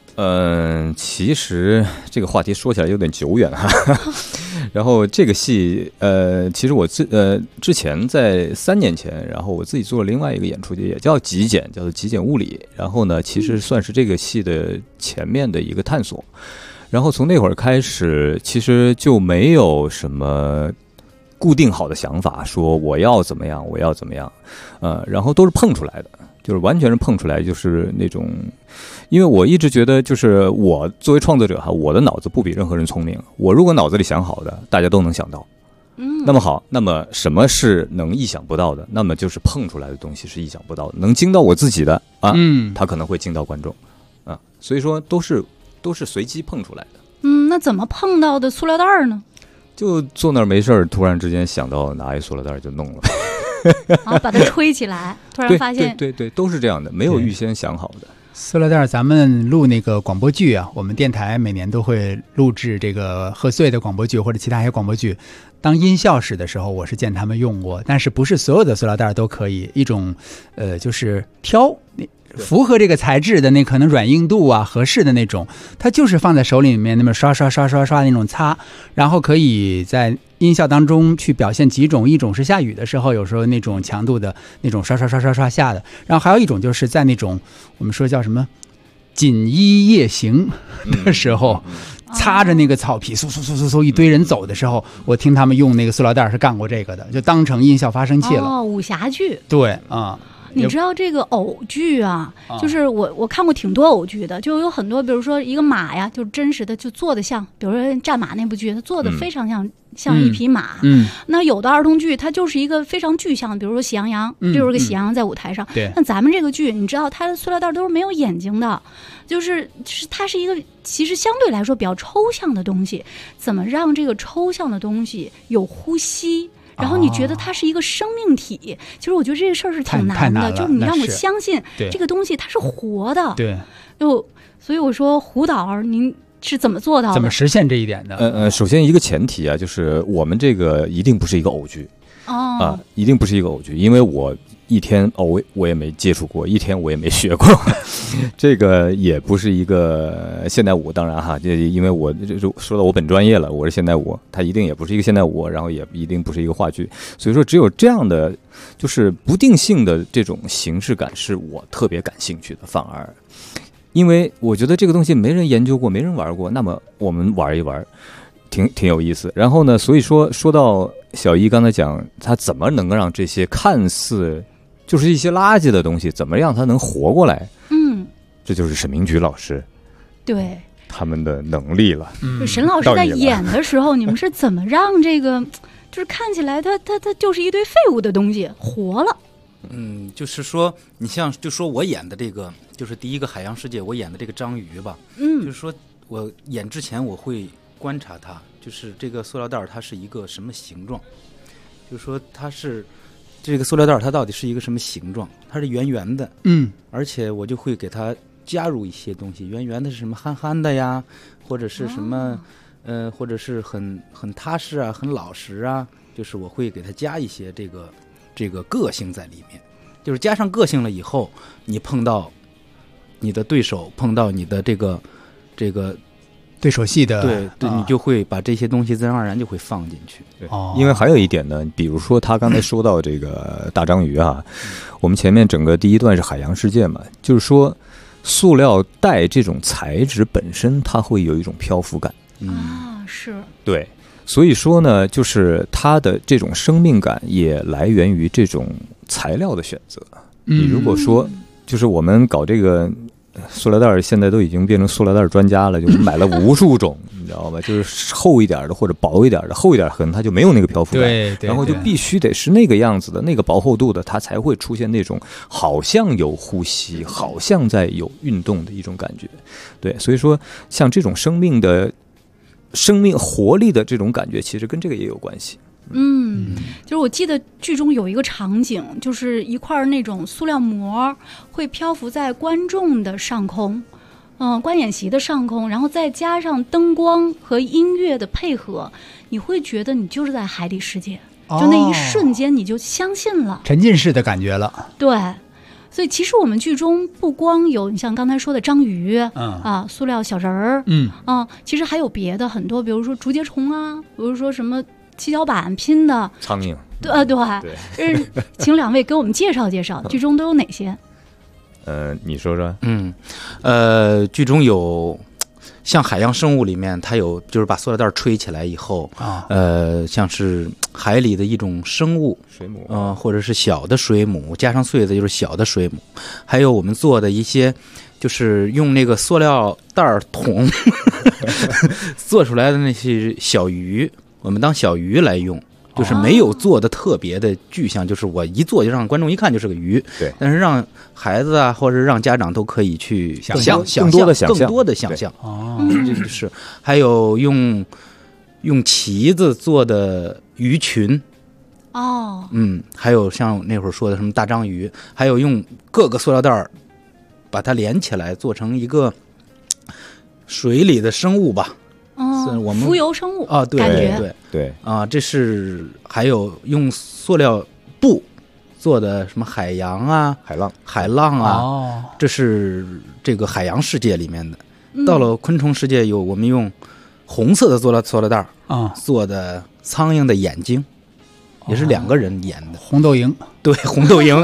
其实这个话题说起来有点久远哈。然后这个戏，其实我之前在3年前，然后我自己做了另外一个演出，也叫极简，叫做极简物理。然后呢，其实算是这个戏的前面的一个探索。然后从那会儿开始，其实就没有什么固定好的想法，说我要怎么样，我要怎么样，然后都是碰出来的。就是完全是碰出来，就是那种，因为我一直觉得，就是我作为创作者哈，我的脑子不比任何人聪明。我如果脑子里想好的，大家都能想到。那么好，那么什么是能意想不到的？那么就是碰出来的东西是意想不到的，能惊到我自己的啊，它可能会惊到观众啊。所以说都是随机碰出来的。
那怎么碰到的塑料袋呢？
就坐那儿没事儿，突然之间想到拿一塑料袋就弄了。
然后把它吹起来，突然发现
对，都是这样的，没有预先想好的。
塑料袋，咱们录那个广播剧啊，我们电台每年都会录制这个贺岁的广播剧或者其他一些广播剧。当音效使的时候，我是见他们用过，但是不是所有的塑料袋都可以。一种就是挑符合这个材质的那可能软硬度啊合适的那种，它就是放在手里面那么刷那种擦，然后可以在音效当中去表现几种，一种是下雨的时候，有时候那种强度的那种刷下的，然后还有一种就是在那种我们说叫什么锦衣夜行的时候，擦着那个草皮嗖一堆人走的时候，我听他们用那个塑料袋是干过这个的，就当成音效发生器了。
武侠剧。
对啊。
你知道这个偶剧啊，就是我看过挺多偶剧的，就有很多，比如说一个马呀，就真实的就做的像，比如说战马那部剧，它做的非常像一匹马。那有的儿童剧它就是一个非常具象的，比如说喜羊羊，就是个喜羊羊在舞台上。那咱们这个剧，你知道它的塑料袋都是没有眼睛的，就是它是一个其实相对来说比较抽象的东西，怎么让这个抽象的东西有呼吸？然后你觉得它是一个生命体，其实我觉得这个事儿是挺难的，就是你让我相信这个东西它是活的。
对，
所以我说胡导儿您是怎么做到的？
怎么实现这一点的？
首先一个前提啊，就是我们这个一定不是一个偶剧一定不是一个偶剧，因为我一天偶我也没接触过，一天我也没学过，这个也不是一个现代舞。当然哈，因为我说到我本专业了，我是现代舞，它一定也不是一个现代舞，然后也一定不是一个话剧。所以说，只有这样的就是不定性的这种形式感，是我特别感兴趣的。反而，因为我觉得这个东西没人研究过，没人玩过，那么我们玩一玩。挺有意思。然后呢，所以说到小一刚才讲，他怎么能够让这些看似就是一些垃圾的东西，怎么让它能活过来？这就是沈明菊老师
对
他们的能力了。
沈老师在演的时候，你们是怎么让这个就是看起来它就是一堆废物的东西活了？
就是说，你像就说我演的这个，就是第一个海洋世界，我演的这个章鱼吧，就是说我演之前我会观察它，就是这个塑料袋它是一个什么形状，就是说它是这个塑料袋它到底是一个什么形状，它是圆圆的，而且我就会给它加入一些东西，圆圆的是什么憨憨的呀，或者是什么或者是很踏实啊，很老实啊，就是我会给它加一些这个个性在里面，就是加上个性了以后，你碰到你的对手，碰到你的这个
对手戏的，
对，你就会把这些东西自然而然就会放进去。
对，因为还有一点呢，比如说他刚才说到这个大章鱼啊，我们前面整个第一段是海洋世界嘛，就是说塑料袋这种材质本身它会有一种漂浮感。
是。
对，所以说呢，就是它的这种生命感也来源于这种材料的选择。你如果说就是我们搞这个塑料袋现在都已经变成塑料袋专家了，就是买了无数种，你知道吧？就是厚一点的或者薄一点的，厚一点可能它就没有那个漂浮感，
对，
然后就必须得是那个样子的，那个薄厚度的，它才会出现那种好像有呼吸，好像在有运动的一种感觉。对，所以说像这种生命活力的这种感觉，其实跟这个也有关系。
就是我记得剧中有一个场景，就是一块那种塑料膜会漂浮在观众的上空，观演席的上空，然后再加上灯光和音乐的配合，你会觉得你就是在海底世界，就那一瞬间你就相信了，
沉浸式的感觉了。
对， 所以其实我们剧中不光有你像刚才说的章鱼，塑料小人儿，其实还有别的很多，比如说竹节虫啊，比如说什么七巧板拼的
苍蝇，
对，请两位给我们介绍介绍剧中都有哪些？
你说说。
剧中有像海洋生物里面，它有就是把塑料袋吹起来以后，像是海里的一种生物，
水母，
或者是小的水母，加上穗子就是小的水母，还有我们做的一些，就是用那个塑料袋桶做出来的那些小鱼，我们当小鱼来用。就是没有做的特别的具象，就是我一做就让观众一看就是个鱼。
对，
但是让孩子啊，或者让家长都可以去
想象更多的想象。
这就是还有用旗子做的鱼群。还有像那会儿说的什么大章鱼，还有用各个塑料袋把它连起来做成一个水里的生物吧。我们
浮游生物
对这是还有用塑料布做的什么海洋啊、海浪啊，这是这个海洋世界里面的。到了昆虫世界，我们用红色的塑料袋做的苍蝇的眼睛，也是2个人演的。
红豆蝇，
对，红豆蝇，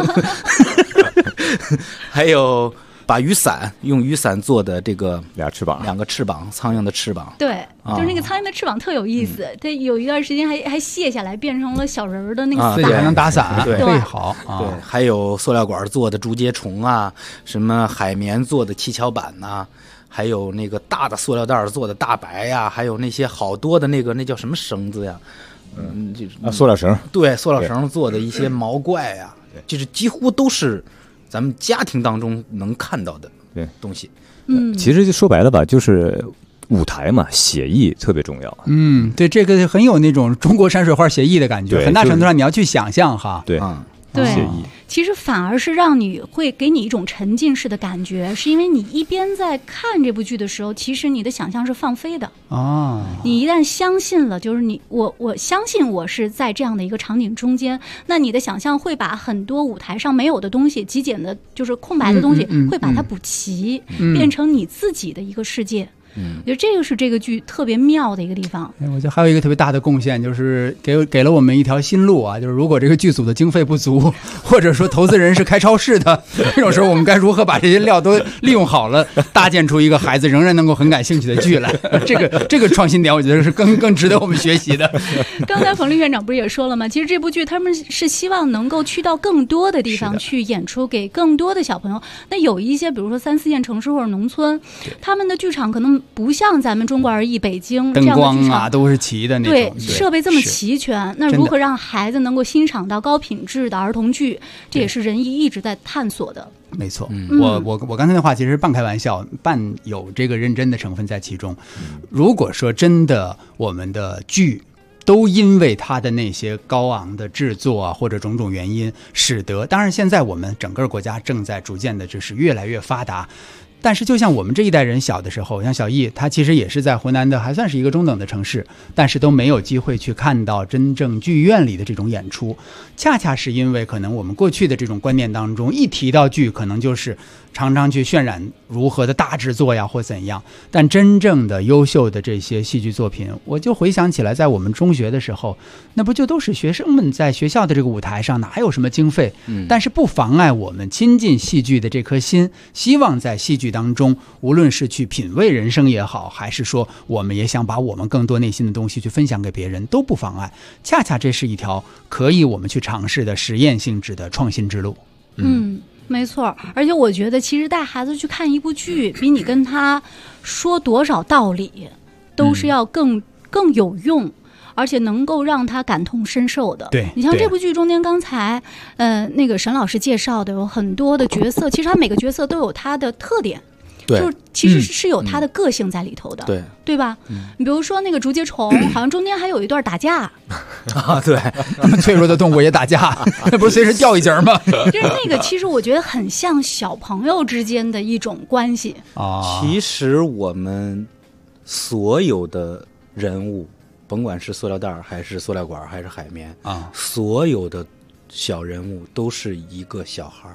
还有。把用雨伞做的这个2个翅膀，苍蝇的翅膀。
对，就是那个苍蝇的翅膀特有意思。它有一段时间还卸下来，变成了小人儿的那个伞，
还能打伞。
对，
好。
对，还有塑料管做的竹节虫啊，什么海绵做的七巧板呐，还有那个大的塑料袋做的大白呀，还有那些好多的那叫什么绳子呀？
塑料绳。
对，塑料绳做的一些毛怪呀，就是几乎都是。咱们家庭当中能看到的东西，
其实就说白了吧，就是舞台嘛，写意特别重要。
对，这个很有那种中国山水画写意的感觉，很大程度上你要去想象哈。
对，
写意。其实反而是让你会给你一种沉浸式的感觉，是因为你一边在看这部剧的时候，其实你的想象是放飞的。你一旦相信了，就是我相信我是在这样的一个场景中间，那你的想象会把很多舞台上没有的东西、极简的，就是空白的东西，会把它补齐，变成你自己的一个世界。我觉得这个是这个剧特别妙的一个地方。
我觉得还有一个特别大的贡献，就是给了我们一条新路啊！就是如果这个剧组的经费不足，或者说投资人是开超市的，这种时候我们该如何把这些料都利用好了，搭建出一个孩子仍然能够很感兴趣的剧来？这个创新点，我觉得是更值得我们学习的。
刚才冯律院长不是也说了吗？其实这部剧他们是希望能够去到更多的地方去演出，给更多的小朋友。那有一些比如说3、4线城市或者农村，他们的剧场可能不像咱们中国儿艺北京这样的剧场
都是齐的那种，
对，设备这么齐全。那如何让孩子能够欣赏到高品质的儿童剧，这也是人艺一直在探索的。
没错，我刚才的话其实半开玩笑，半有这个认真的成分在其中。如果说真的我们的剧都因为它的那些高昂的制作啊，或者种种原因，使得当然现在我们整个国家正在逐渐的就是越来越发达。但是就像我们这一代人小的时候，像小易他其实也是在湖南的还算是一个中等的城市，但是都没有机会去看到真正剧院里的这种演出，恰恰是因为可能我们过去的这种观念当中，一提到剧可能就是常常去渲染如何的大制作呀或怎样，但真正的优秀的这些戏剧作品，我就回想起来在我们中学的时候，那不就都是学生们在学校的这个舞台上，哪有什么经费，但是不妨碍我们亲近戏剧的这颗心，希望在戏剧当中，无论是去品味人生也好，还是说我们也想把我们更多内心的东西去分享给别人，都不妨碍。恰恰这是一条可以我们去尝试的实验性质的创新之路。
没错，而且我觉得其实带孩子去看一部剧，比你跟他说多少道理都是要更有用，而且能够让他感同身受的。
对，
你像这部剧中间刚才那个沈老师介绍的有很多的角色，其实他每个角色都有他的特点，就是其实是有他的个性在里头的，对吧？你比如说那个竹节虫，好像中间还有一段打架
啊，对，
脆弱的动物也打架，那不是随时掉一截吗？
就是那个，其实我觉得很像小朋友之间的一种关系
啊。其实我们所有的人物，甭管是塑料袋还是塑料管还是海绵啊，所有的小人物都是一个小孩，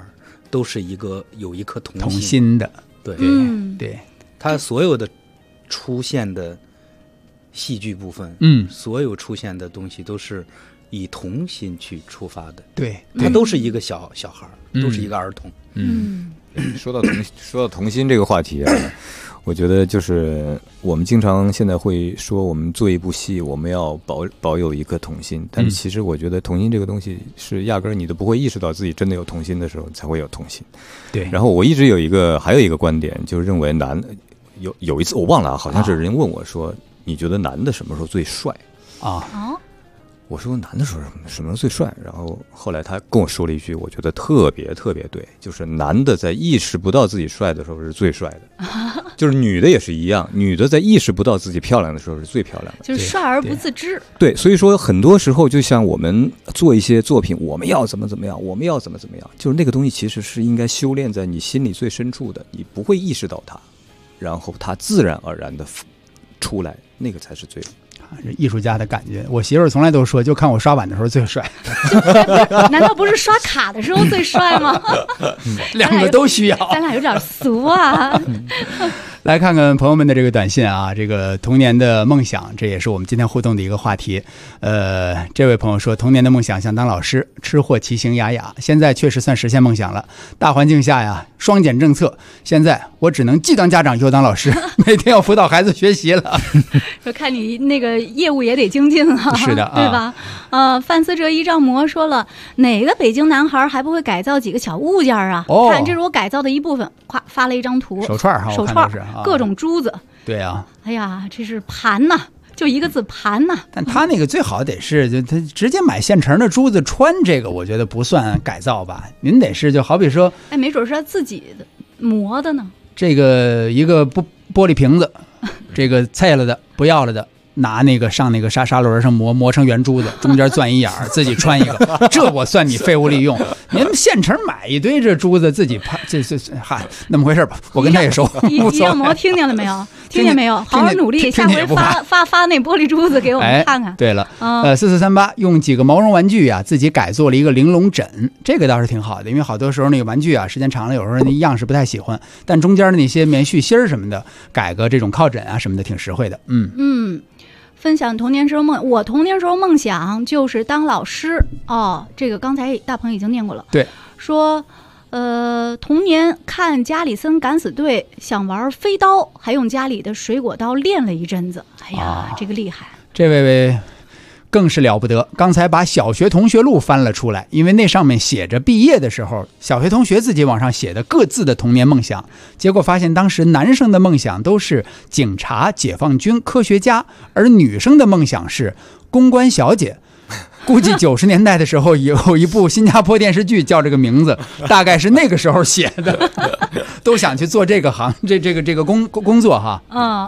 都是有一颗
童心的。
对，
对，
他所有的出现的戏剧部分，所有出现的东西都是以童心去出发的。
对，
他都是一个小孩，都是一个儿童。
说到童心这个话题啊，我觉得就是我们经常现在会说，我们做一部戏，我们要保有一颗童心，但是其实我觉得童心这个东西是压根儿你都不会意识到自己真的有童心的时候才会有童心。
对。
然后我一直还有一个观点，就是认为有一次我忘了，好像是人问我说，你觉得男的什么时候最帅啊？我说男的时候什么时候最帅？然后后来他跟我说了一句，我觉得特别特别对，就是男的在意识不到自己帅的时候是最帅的，就是女的也是一样，女的在意识不到自己漂亮的时候是最漂亮的，
就是帅而不自知。
对，所以说很多时候就像我们做一些作品，我们要怎么样，我们要怎么样，就是那个东西其实是应该修炼在你心里最深处的，你不会意识到它，然后它自然而然的出来，那个才是最
艺术家的感觉。我媳妇儿从来都说，就看我刷碗的时候最帅。
难道不是刷卡的时候最帅吗？
两个都需要。
咱俩有点俗啊。
来看看朋友们的这个短信啊，这个童年的梦想，这也是我们今天互动的一个话题。这位朋友说，童年的梦想想当老师，吃货骑行雅雅，现在确实算实现梦想了。大环境下呀，双减政策，现在我只能既当家长又当老师，每天要辅导孩子学习了。
说看你那个业务也得精进啊，
是的，
对吧？范思哲一丈魔说了，哪个北京男孩还不会改造几个小物件啊？看，这是我改造的一部分，夸发了一张图，
手串哈，
手串各种珠子。
对啊，
哎呀，这是盘呐，就一个字盘呐。
但他那个最好得是，就他直接买现成的珠子穿，这个我觉得不算改造吧。您得是就好比说，
哎，没准是他自己的磨的呢。
这个一个玻璃瓶子，这个碎了的不要了的，拿那个上那个沙轮上磨成圆珠子，中间钻一眼儿，自己穿一个，这我算你废物利用。您现成买一堆这珠子自己拍，这嗨，那么回事吧。我跟他也熟。
一样魔听见了没有？听见没有？好好努力，下回发那玻璃珠子给我们看看。
对了，4438用几个毛绒玩具啊，自己改做了一个玲珑枕，这个倒是挺好的，因为好多时候那个玩具啊，时间长了，有时候那样式不太喜欢，但中间的那些棉絮芯儿什么的，改个这种靠枕啊什么的，挺实惠的。
分享童年时候梦，我童年时候梦想就是当老师哦。这个刚才大鹏已经念过了。
对，
说童年看加里森敢死队，想玩飞刀，还用家里的水果刀练了一阵子。哎呀，这个厉害！
这位更是了不得，刚才把小学同学录翻了出来，因为那上面写着毕业的时候小学同学自己往上写的各自的童年梦想，结果发现当时男生的梦想都是警察、解放军、科学家，而女生的梦想是公关小姐。估计90年代的时候有一部新加坡电视剧叫这个名字，大概是那个时候写的，都想去做这个这个工作哈。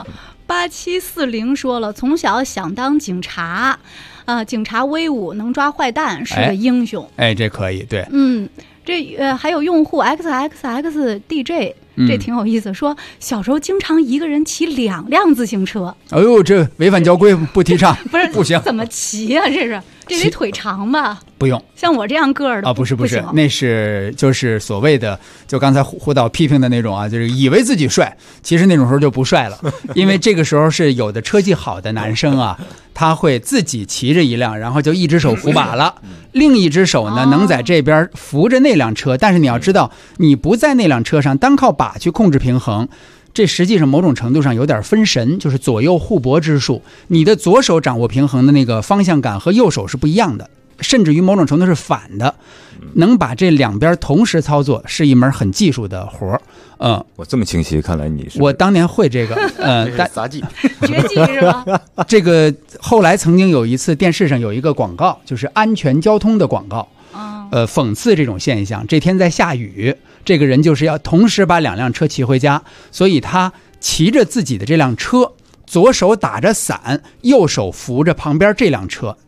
8740说了，从小想当警察，警察威武，能抓坏蛋，是个英雄。
哎，这可以，对，
这还有用户 XXXDJ，这挺有意思，说小时候经常一个人骑2辆自行车。
哎呦，这违反交规，不提倡。不行，
怎么骑啊？这得腿长吧？
不用，
像我这样个儿的
不是，那是就是所谓的，就刚才胡导批评的那种啊，就是以为自己帅，其实那种时候就不帅了，因为这个时候是有的车技好的男生啊，他会自己骑着一辆，然后就一只手扶把了，另一只手呢能在这边扶着那辆车，但是你要知道，你不在那辆车上，单靠把去控制平衡。这实际上某种程度上有点分神，就是左右互搏之术。你的左手掌握平衡的那个方向感和右手是不一样的，甚至于某种程度是反的。能把这两边同时操作是一门很技术的活儿。
我这么清晰，看来你是
我当年会这个，
杂技
绝技是吧？
这个后来曾经有一次电视上有一个广告，就是安全交通的广告。讽刺这种现象。这天在下雨，这个人就是要同时把2辆车骑回家，所以他骑着自己的这辆车，左手打着伞，右手扶着旁边这辆车。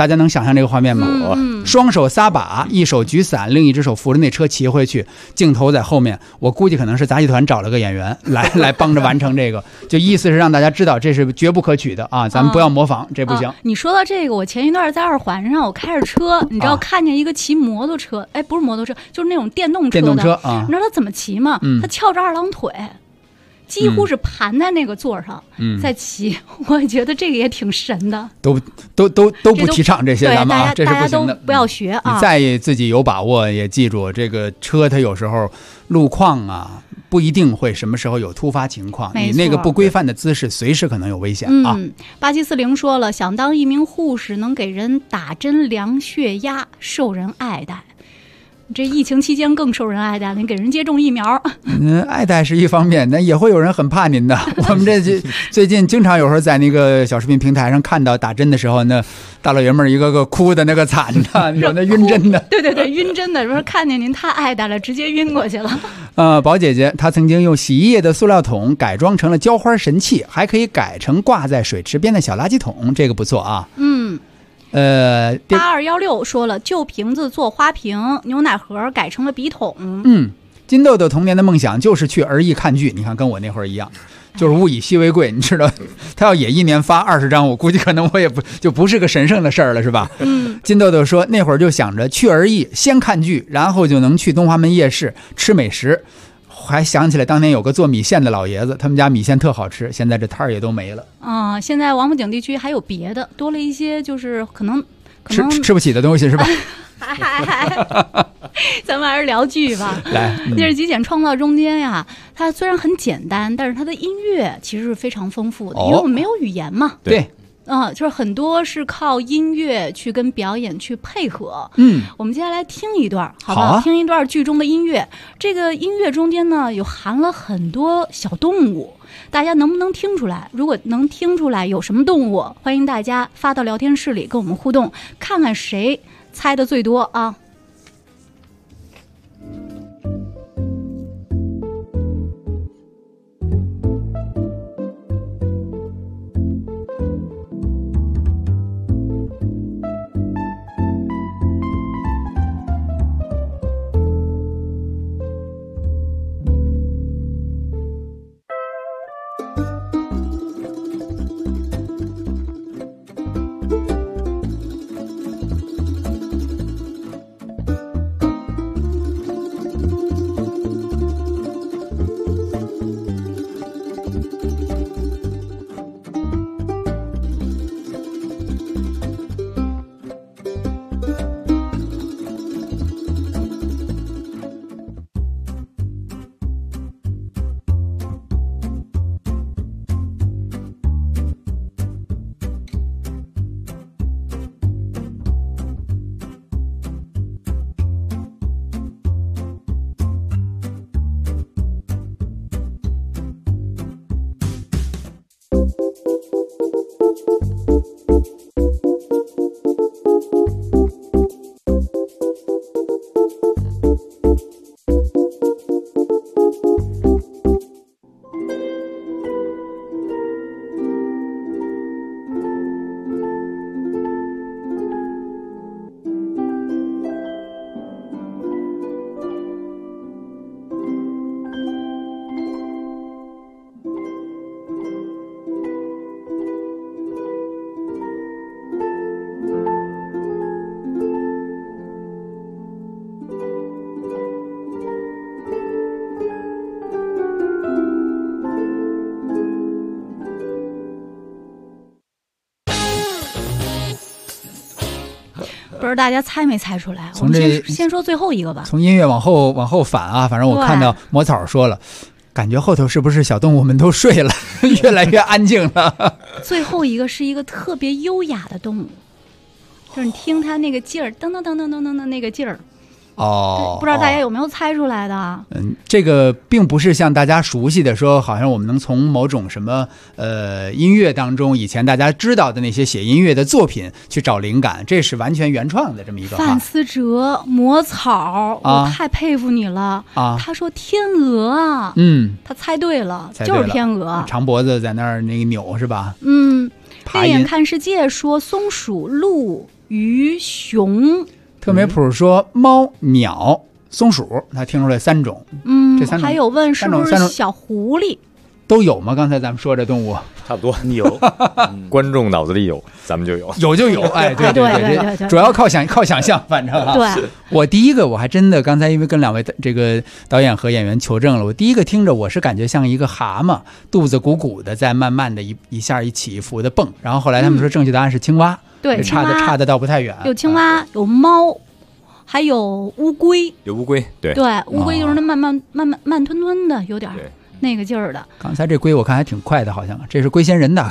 大家能想象这个画面吗？双手撒把，一手举伞，另一只手扶着那车骑回去，镜头在后面。我估计可能是杂技团找了个演员来帮着完成这个，就意思是让大家知道这是绝不可取的啊，咱们不要模仿，这不行。
你说到这个，我前一段在2环上，我开着车，你知道看见一个骑摩托车，哎，不是摩托车，就是那种电动车啊，你知道他怎么骑吗？他翘着2郎腿。几乎是盘在那个座上，在骑，我也觉得这个也挺神的。都不提倡这些，咱们啊，这是不行的。大家都不要学啊！
你在意自己有把握，也记住这个车，它有时候路况啊，不一定会什么时候有突发情况，你那个不规范的姿势，随时可能有危险啊。
8740说了，想当一名护士，能给人打针量血压，受人爱戴。这疫情期间更受人爱戴，你给人接种疫苗，
爱戴是一方面，那也会有人很怕您的。我们这最近经常有时候在那个小视频平台上看到打针的时候，那大老爷们儿一个个哭的那个惨的，有那晕针的，
对，晕针的，说看见您太爱戴了，直接晕过去了。
宝姐姐她曾经用洗衣液的塑料桶改装成了浇花神器，还可以改成挂在水池边的小垃圾桶，这个不错啊。
8216说了，旧瓶子做花瓶，牛奶盒改成了笔筒。
金豆豆童年的梦想就是去儿艺看剧，你看跟我那会儿一样，就是物以稀为贵，你知道，他要也一年发20张，我估计可能我也不是个神圣的事儿了，是吧？金豆豆说那会儿就想着去儿艺先看剧，然后就能去东华门夜市吃美食。还想起来当年有个做米线的老爷子，他们家米线特好吃，现在这摊儿也都没了
啊。现在王府井地区还有别的，多了一些，就是可能
吃不起的东西是吧？
咱们还是聊剧吧。
来，
电视极简创造中间呀，它虽然很简单，但是它的音乐其实是非常丰富的，因为我们没有语言嘛。
对。
就是很多是靠音乐去跟表演去配合。我们接下来听一段，好不好？听一段剧中的音乐。这个音乐中间呢，有含了很多小动物，大家能不能听出来？如果能听出来有什么动物，欢迎大家发到聊天室里跟我们互动，看看谁猜的最多啊！不知道大家猜没猜出来？我们先说最后一个吧。
从音乐往后反啊，反正我看到魔草说了，感觉后头是不是小动物们都睡了，越来越安静了。
最后一个是一个特别优雅的动物，就是你听它那个劲儿，噔噔噔噔噔噔的那个劲儿。不知道大家有没有猜出来的？
这个并不是像大家熟悉的说，好像我们能从某种什么音乐当中，以前大家知道的那些写音乐的作品去找灵感，这是完全原创的这么一个话。
范思哲、魔草，我太佩服你了啊！他说天鹅啊，他猜对了，就是天鹅，
长脖子在那儿那个扭是吧？
另眼看世界说松鼠、鹿、 鱼、熊。
特美普说猫、鸟、松鼠，他听出来3种。这3种
还有问是不是小狐狸
都有吗？刚才咱们说这动物
差不多
有，
观众脑子里有，咱们就有，
有就有。哎，对，主要靠想象，反正啊。
对，
我第一个我还真的刚才因为跟2位这个导演和演员求证了，我第一个听着我是感觉像一个蛤蟆，肚子鼓鼓的，在慢慢的一下一起伏的蹦。然后后来他们说正确答案是青蛙，
对，
差的倒不太远。
有青蛙，有猫。还有乌龟，
有乌龟，对，
乌龟就是那慢吞吞的，有点那个劲儿的。
刚才这龟我看还挺快的，好像这是龟仙人的。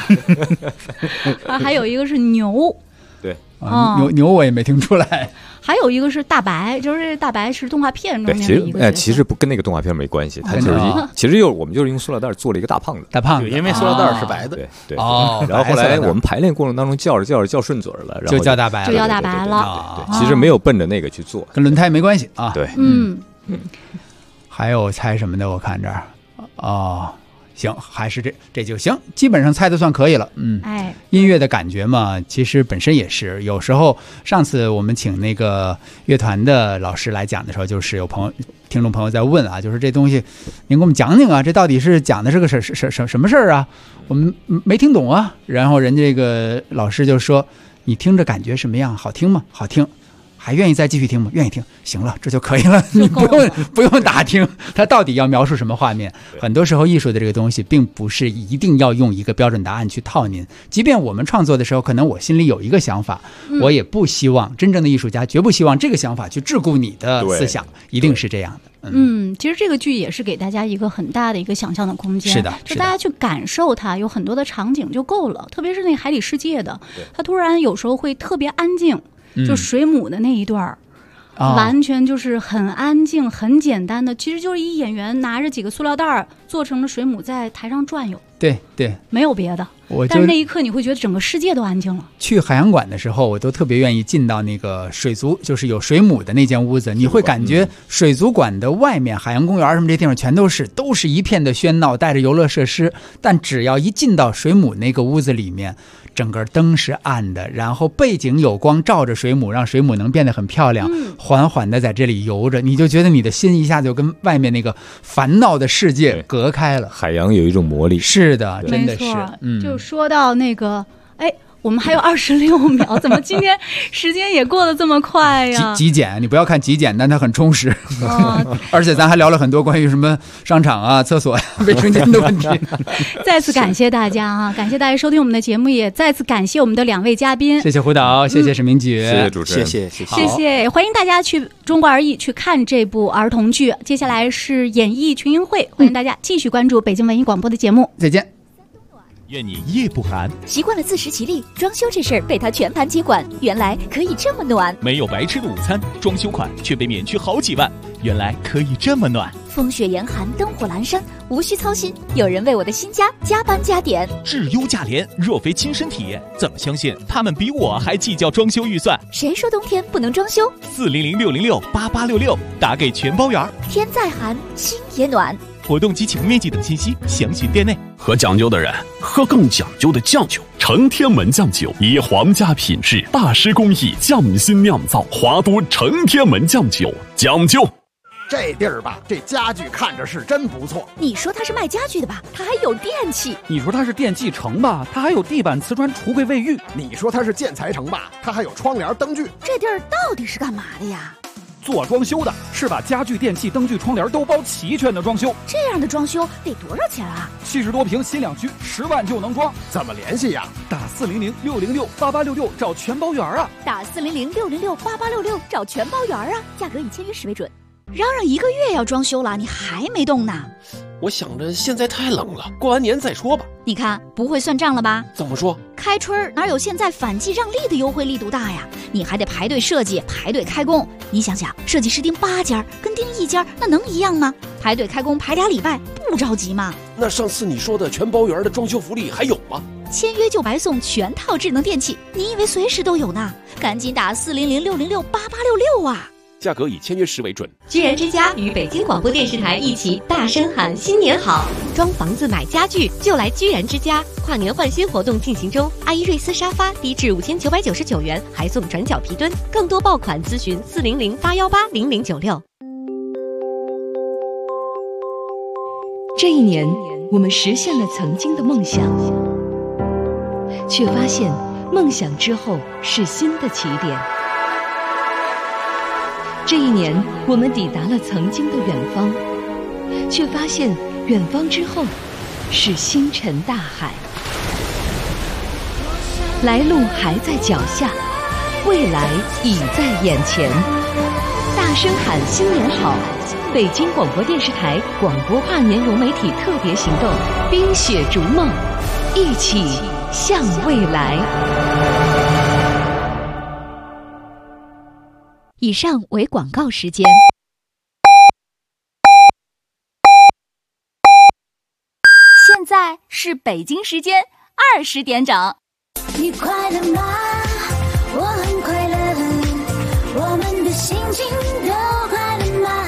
还有一个是牛，
对，
牛我也没听出来。
还有一个是大白，就是大白是动画片中间的一个。
其实不跟那个动画片没关系，它就是我们就是用塑料袋做了一个大胖子，
因为塑料袋是白的。
对。然后后来我们排练过程当中叫顺嘴了，然后
就叫大白
了。
对，其实没有奔着那个去做，
跟轮胎没关系啊。
对，
还有猜什么的？我看这儿行，还是这就行，基本上猜的算可以了。音乐的感觉嘛，其实本身也是。有时候上次我们请那个乐团的老师来讲的时候，就是有听众朋友在问啊，就是这东西您给我们讲讲啊，这到底是讲的是个什么事儿啊？我们没听懂啊。然后人家这个老师就说：“你听着感觉什么样？好听吗？好听。还愿意再继续听吗？愿意听，行了，这就可以了。你不用打听他到底要描述什么画面。很多时候艺术的这个东西并不是一定要用一个标准答案去套您。即便我们创作的时候，可能我心里有一个想法，我也不希望真正的艺术家绝不希望这个想法去桎梏你的思想，一定是这样的。
其实这个剧也是给大家一个很大的一个想象的空间，
是的，
就大家去感受它，有很多的场景就够了。特别是那个海底世界的，它突然有时候会特别安静，就水母的那一段完全就是很安静很简单的，其实就是一演员拿着几个塑料袋做成了水母在台上转悠，
对，
没有别的。但是那一刻你会觉得整个世界都安静了。
去海洋馆的时候，我都特别愿意进到那个水族，就是有水母的那间屋子，你会感觉水族馆的外面海洋公园什么这些地方全都是一片的喧闹，带着游乐设施，但只要一进到水母那个屋子里面，整个灯是暗的，然后背景有光照着水母，让水母能变得很漂亮，缓缓的在这里游着，你就觉得你的心一下就跟外面那个烦恼的世界隔开了。
海洋有一种魔力，
是的，真的是。
就说到那个，我们还有26秒，怎么今天时间也过得这么快呀？
极简，你不要看极简，但它很充实。而且咱还聊了很多关于什么商场啊、厕所、卫生间的问题。
再次感谢大家啊！感谢大家收听我们的节目，也再次感谢我们的2位嘉宾。
谢谢胡导，谢谢沈明举，
谢谢主持人，
谢
谢。欢迎大家去中国儿艺去看这部儿童剧。接下来是演艺群英会，欢迎大家继续关注北京文艺广播的节目。
再见。
愿你夜不寒。
习惯了自食其力，装修这事儿被他全盘接管，原来可以这么暖。
没有白吃的午餐，装修款却被免去好几万，原来可以这么暖。
风雪严寒，灯火阑珊，无需操心，有人为我的新家加班加点。
质优价廉，若非亲身体验，怎么相信他们比我还计较装修预算？
谁说冬天不能装修
？400-606-8866，打给全包圆。
天再寒，心也暖。
活动及请面积等信息详询店内。
喝讲究的人喝更讲究的酱酒，成天门酱酒以皇家品质、大师工艺匠心酿造，华都成天门酱酒讲究。
这地儿吧，这家具看着是真不错。
你说它是卖家具的吧，它还有电器。
你说它是电器城吧，它还有地板、瓷砖、橱柜、卫浴。
你说它是建材城吧，它还有窗帘、灯具。
这地儿到底是干嘛的呀？
做装修的，是把家具、电器、灯具、窗帘都包齐全的装修。
这样的装修得多少钱啊
？70多平新两居，10万就能装。
怎么联系呀？
打400-606-8866找全包圆啊！
打400-606-8866找全包圆啊！价格以签约时为准。嚷嚷1个月要装修了，你还没动呢？
我想着现在太冷了，过完年再说吧。
你看不会算账了吧？
怎么说？
开春哪有现在反季让利的优惠力度大呀？你还得排队设计，排队开工。你想想，设计师盯8家跟盯1家，那能一样吗？排队开工排2礼拜，不着急吗？
那上次你说的全包圆的装修福利还有吗？
签约就白送全套智能电器，你以为随时都有呢？赶紧打400-606-8866啊！
价格以签约时为准。
居然之家与北京广播电视台一起大声喊新年好！装房子买家具就来居然之家，跨年换新活动进行中，阿依瑞斯沙发低至5999元，还送转角皮墩。更多爆款咨询400-818-0096。
这一年，我们实现了曾经的梦想，却发现梦想之后是新的起点。这一年，我们抵达了曾经的远方，却发现远方之后是星辰大海。来路还在脚下，未来已在眼前。大声喊新年好！北京广播电视台广播跨年融媒体特别行动，冰雪逐梦，一起向未来。
以上为广告时间。
现在是北京时间20点整。
你快乐吗？我很快乐，我们的心情都快乐吗？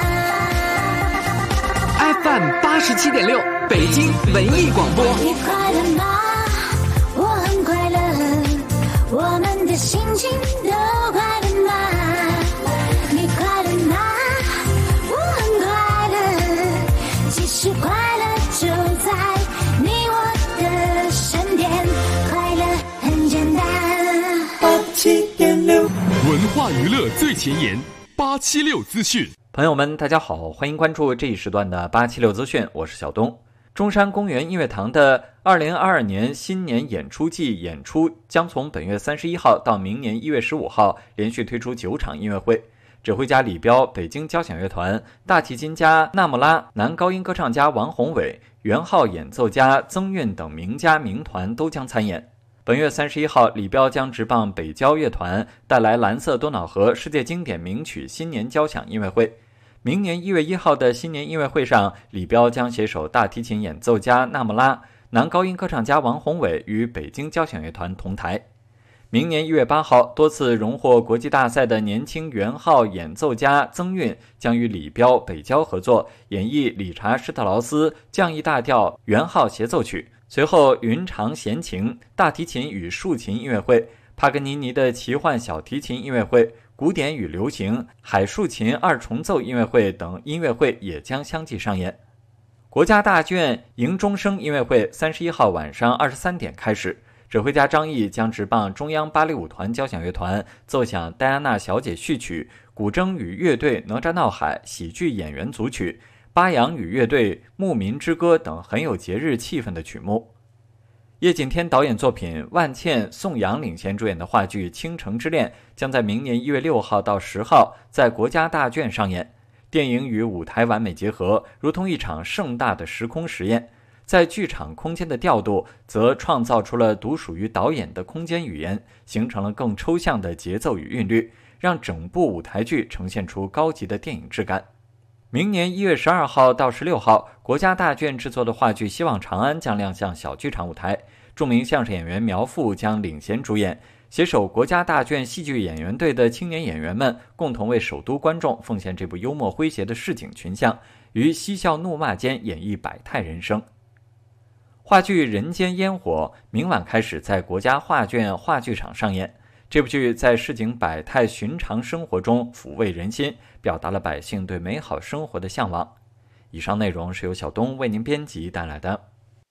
FM 87.6，北京文艺广播。
你快乐吗？我很快乐，我们的心情都快乐吗？你快乐吗？我很快乐，其实快乐就在你我的身边，快乐很简单。87.6，
文化娱乐最前沿，876资讯。
朋友们，大家好，欢迎关注这一时段的876资讯，我是小东。中山公园音乐堂的2022年新年演出季演出将从本月31号到明年1月15号连续推出9场音乐会。指挥家李彪、北京交响乐团、大提琴家纳木拉、男高音歌唱家王宏伟、元号演奏家曾韵等名家名团都将参演。本月31号，李彪将执棒北交乐团带来蓝色多瑙河世界经典名曲新年交响音乐会。明年1月1号的新年音乐会上，李彪将携手大提琴演奏家纳木拉、男高音歌唱家王宏伟与北京交响乐团同台。明年1月8号，多次荣获国际大赛的年轻元号演奏家曾韵将与李彪、北交合作演绎理查施特劳斯降 E 大调元号协奏曲。随后，云长弦琴、大提琴与竖琴音乐会、帕格尼尼的奇幻小提琴音乐会、古典与流行、海竖琴二重奏音乐会等音乐会也将相继上演。国家大剧迎钟声音乐会31号晚上23点开始，指挥家张毅将执棒中央芭蕾舞团交响乐团奏响戴安娜小姐序曲、古筝与乐队哪吒闹海喜剧演员组曲、巴扬与乐队牧民之歌等很有节日气氛的曲目。叶锦添导演作品，万茜、宋阳领衔主演的话剧《倾城之恋》将在明年1月6号到10号在国家大剧院上演。电影与舞台完美结合，如同一场盛大的时空实验。在剧场空间的调度，则创造出了独属于导演的空间语言，形成了更抽象的节奏与韵律，让整部舞台剧呈现出高级的电影质感。明年1月12号到16号，国家大剧院制作的话剧《希望长安》将亮相小剧场舞台，著名相声演员苗阜将领衔主演，携手国家大剧院戏剧演员队的青年演员们，共同为首都观众奉献这部幽默诙谐的市井群像，于嬉笑怒骂间演绎百态人生。话剧《人间烟火》明晚开始在国家话剧院话剧场上演。这部剧在市井百态寻常生活中抚慰人心，表达了百姓对美好生活的向往。以上内容是由小东为您编辑带来的。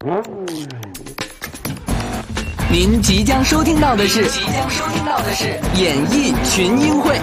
您即将收听到的是演艺群英会。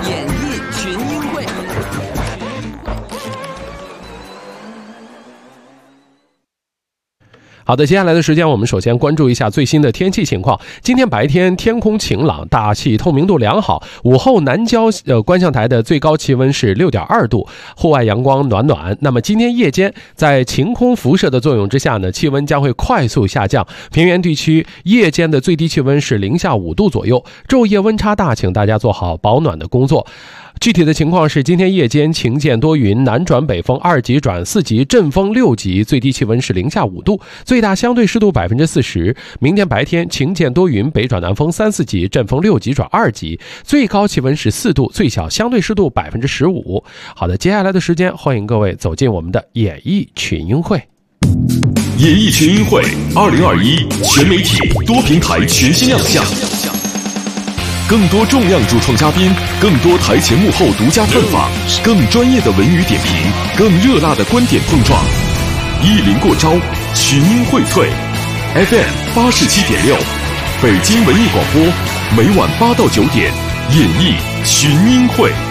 好的，接下来的时间我们首先关注一下最新的天气情况。今天白天天空晴朗，大气透明度良好。午后南郊观象台的最高气温是6.2度，户外阳光暖暖。那么今天夜间在晴空辐射的作用之下呢，气温将会快速下降。平原地区夜间的最低气温是零下5度左右，昼夜温差大，请大家做好保暖的工作。
具体的情况是，今天夜间晴见多云，南转北风2级转4级，阵风6级，最低气温是零下5度，最大相对湿度40%。明天白天晴见多云，北转南风3、4级，阵风6级转2级，最高气温是4度，最小相对湿度15%。好的，接下来的时间，欢迎各位走进我们的演艺群英会。
演艺群英会2021全媒体多平台全新亮相。更多重量主创嘉宾，更多台前幕后独家探访，更专业的文娱点评，更热辣的观点碰撞。意林过招，群英荟萃。FM 87.6，北京文艺广播，每晚8到9点，演艺群英会。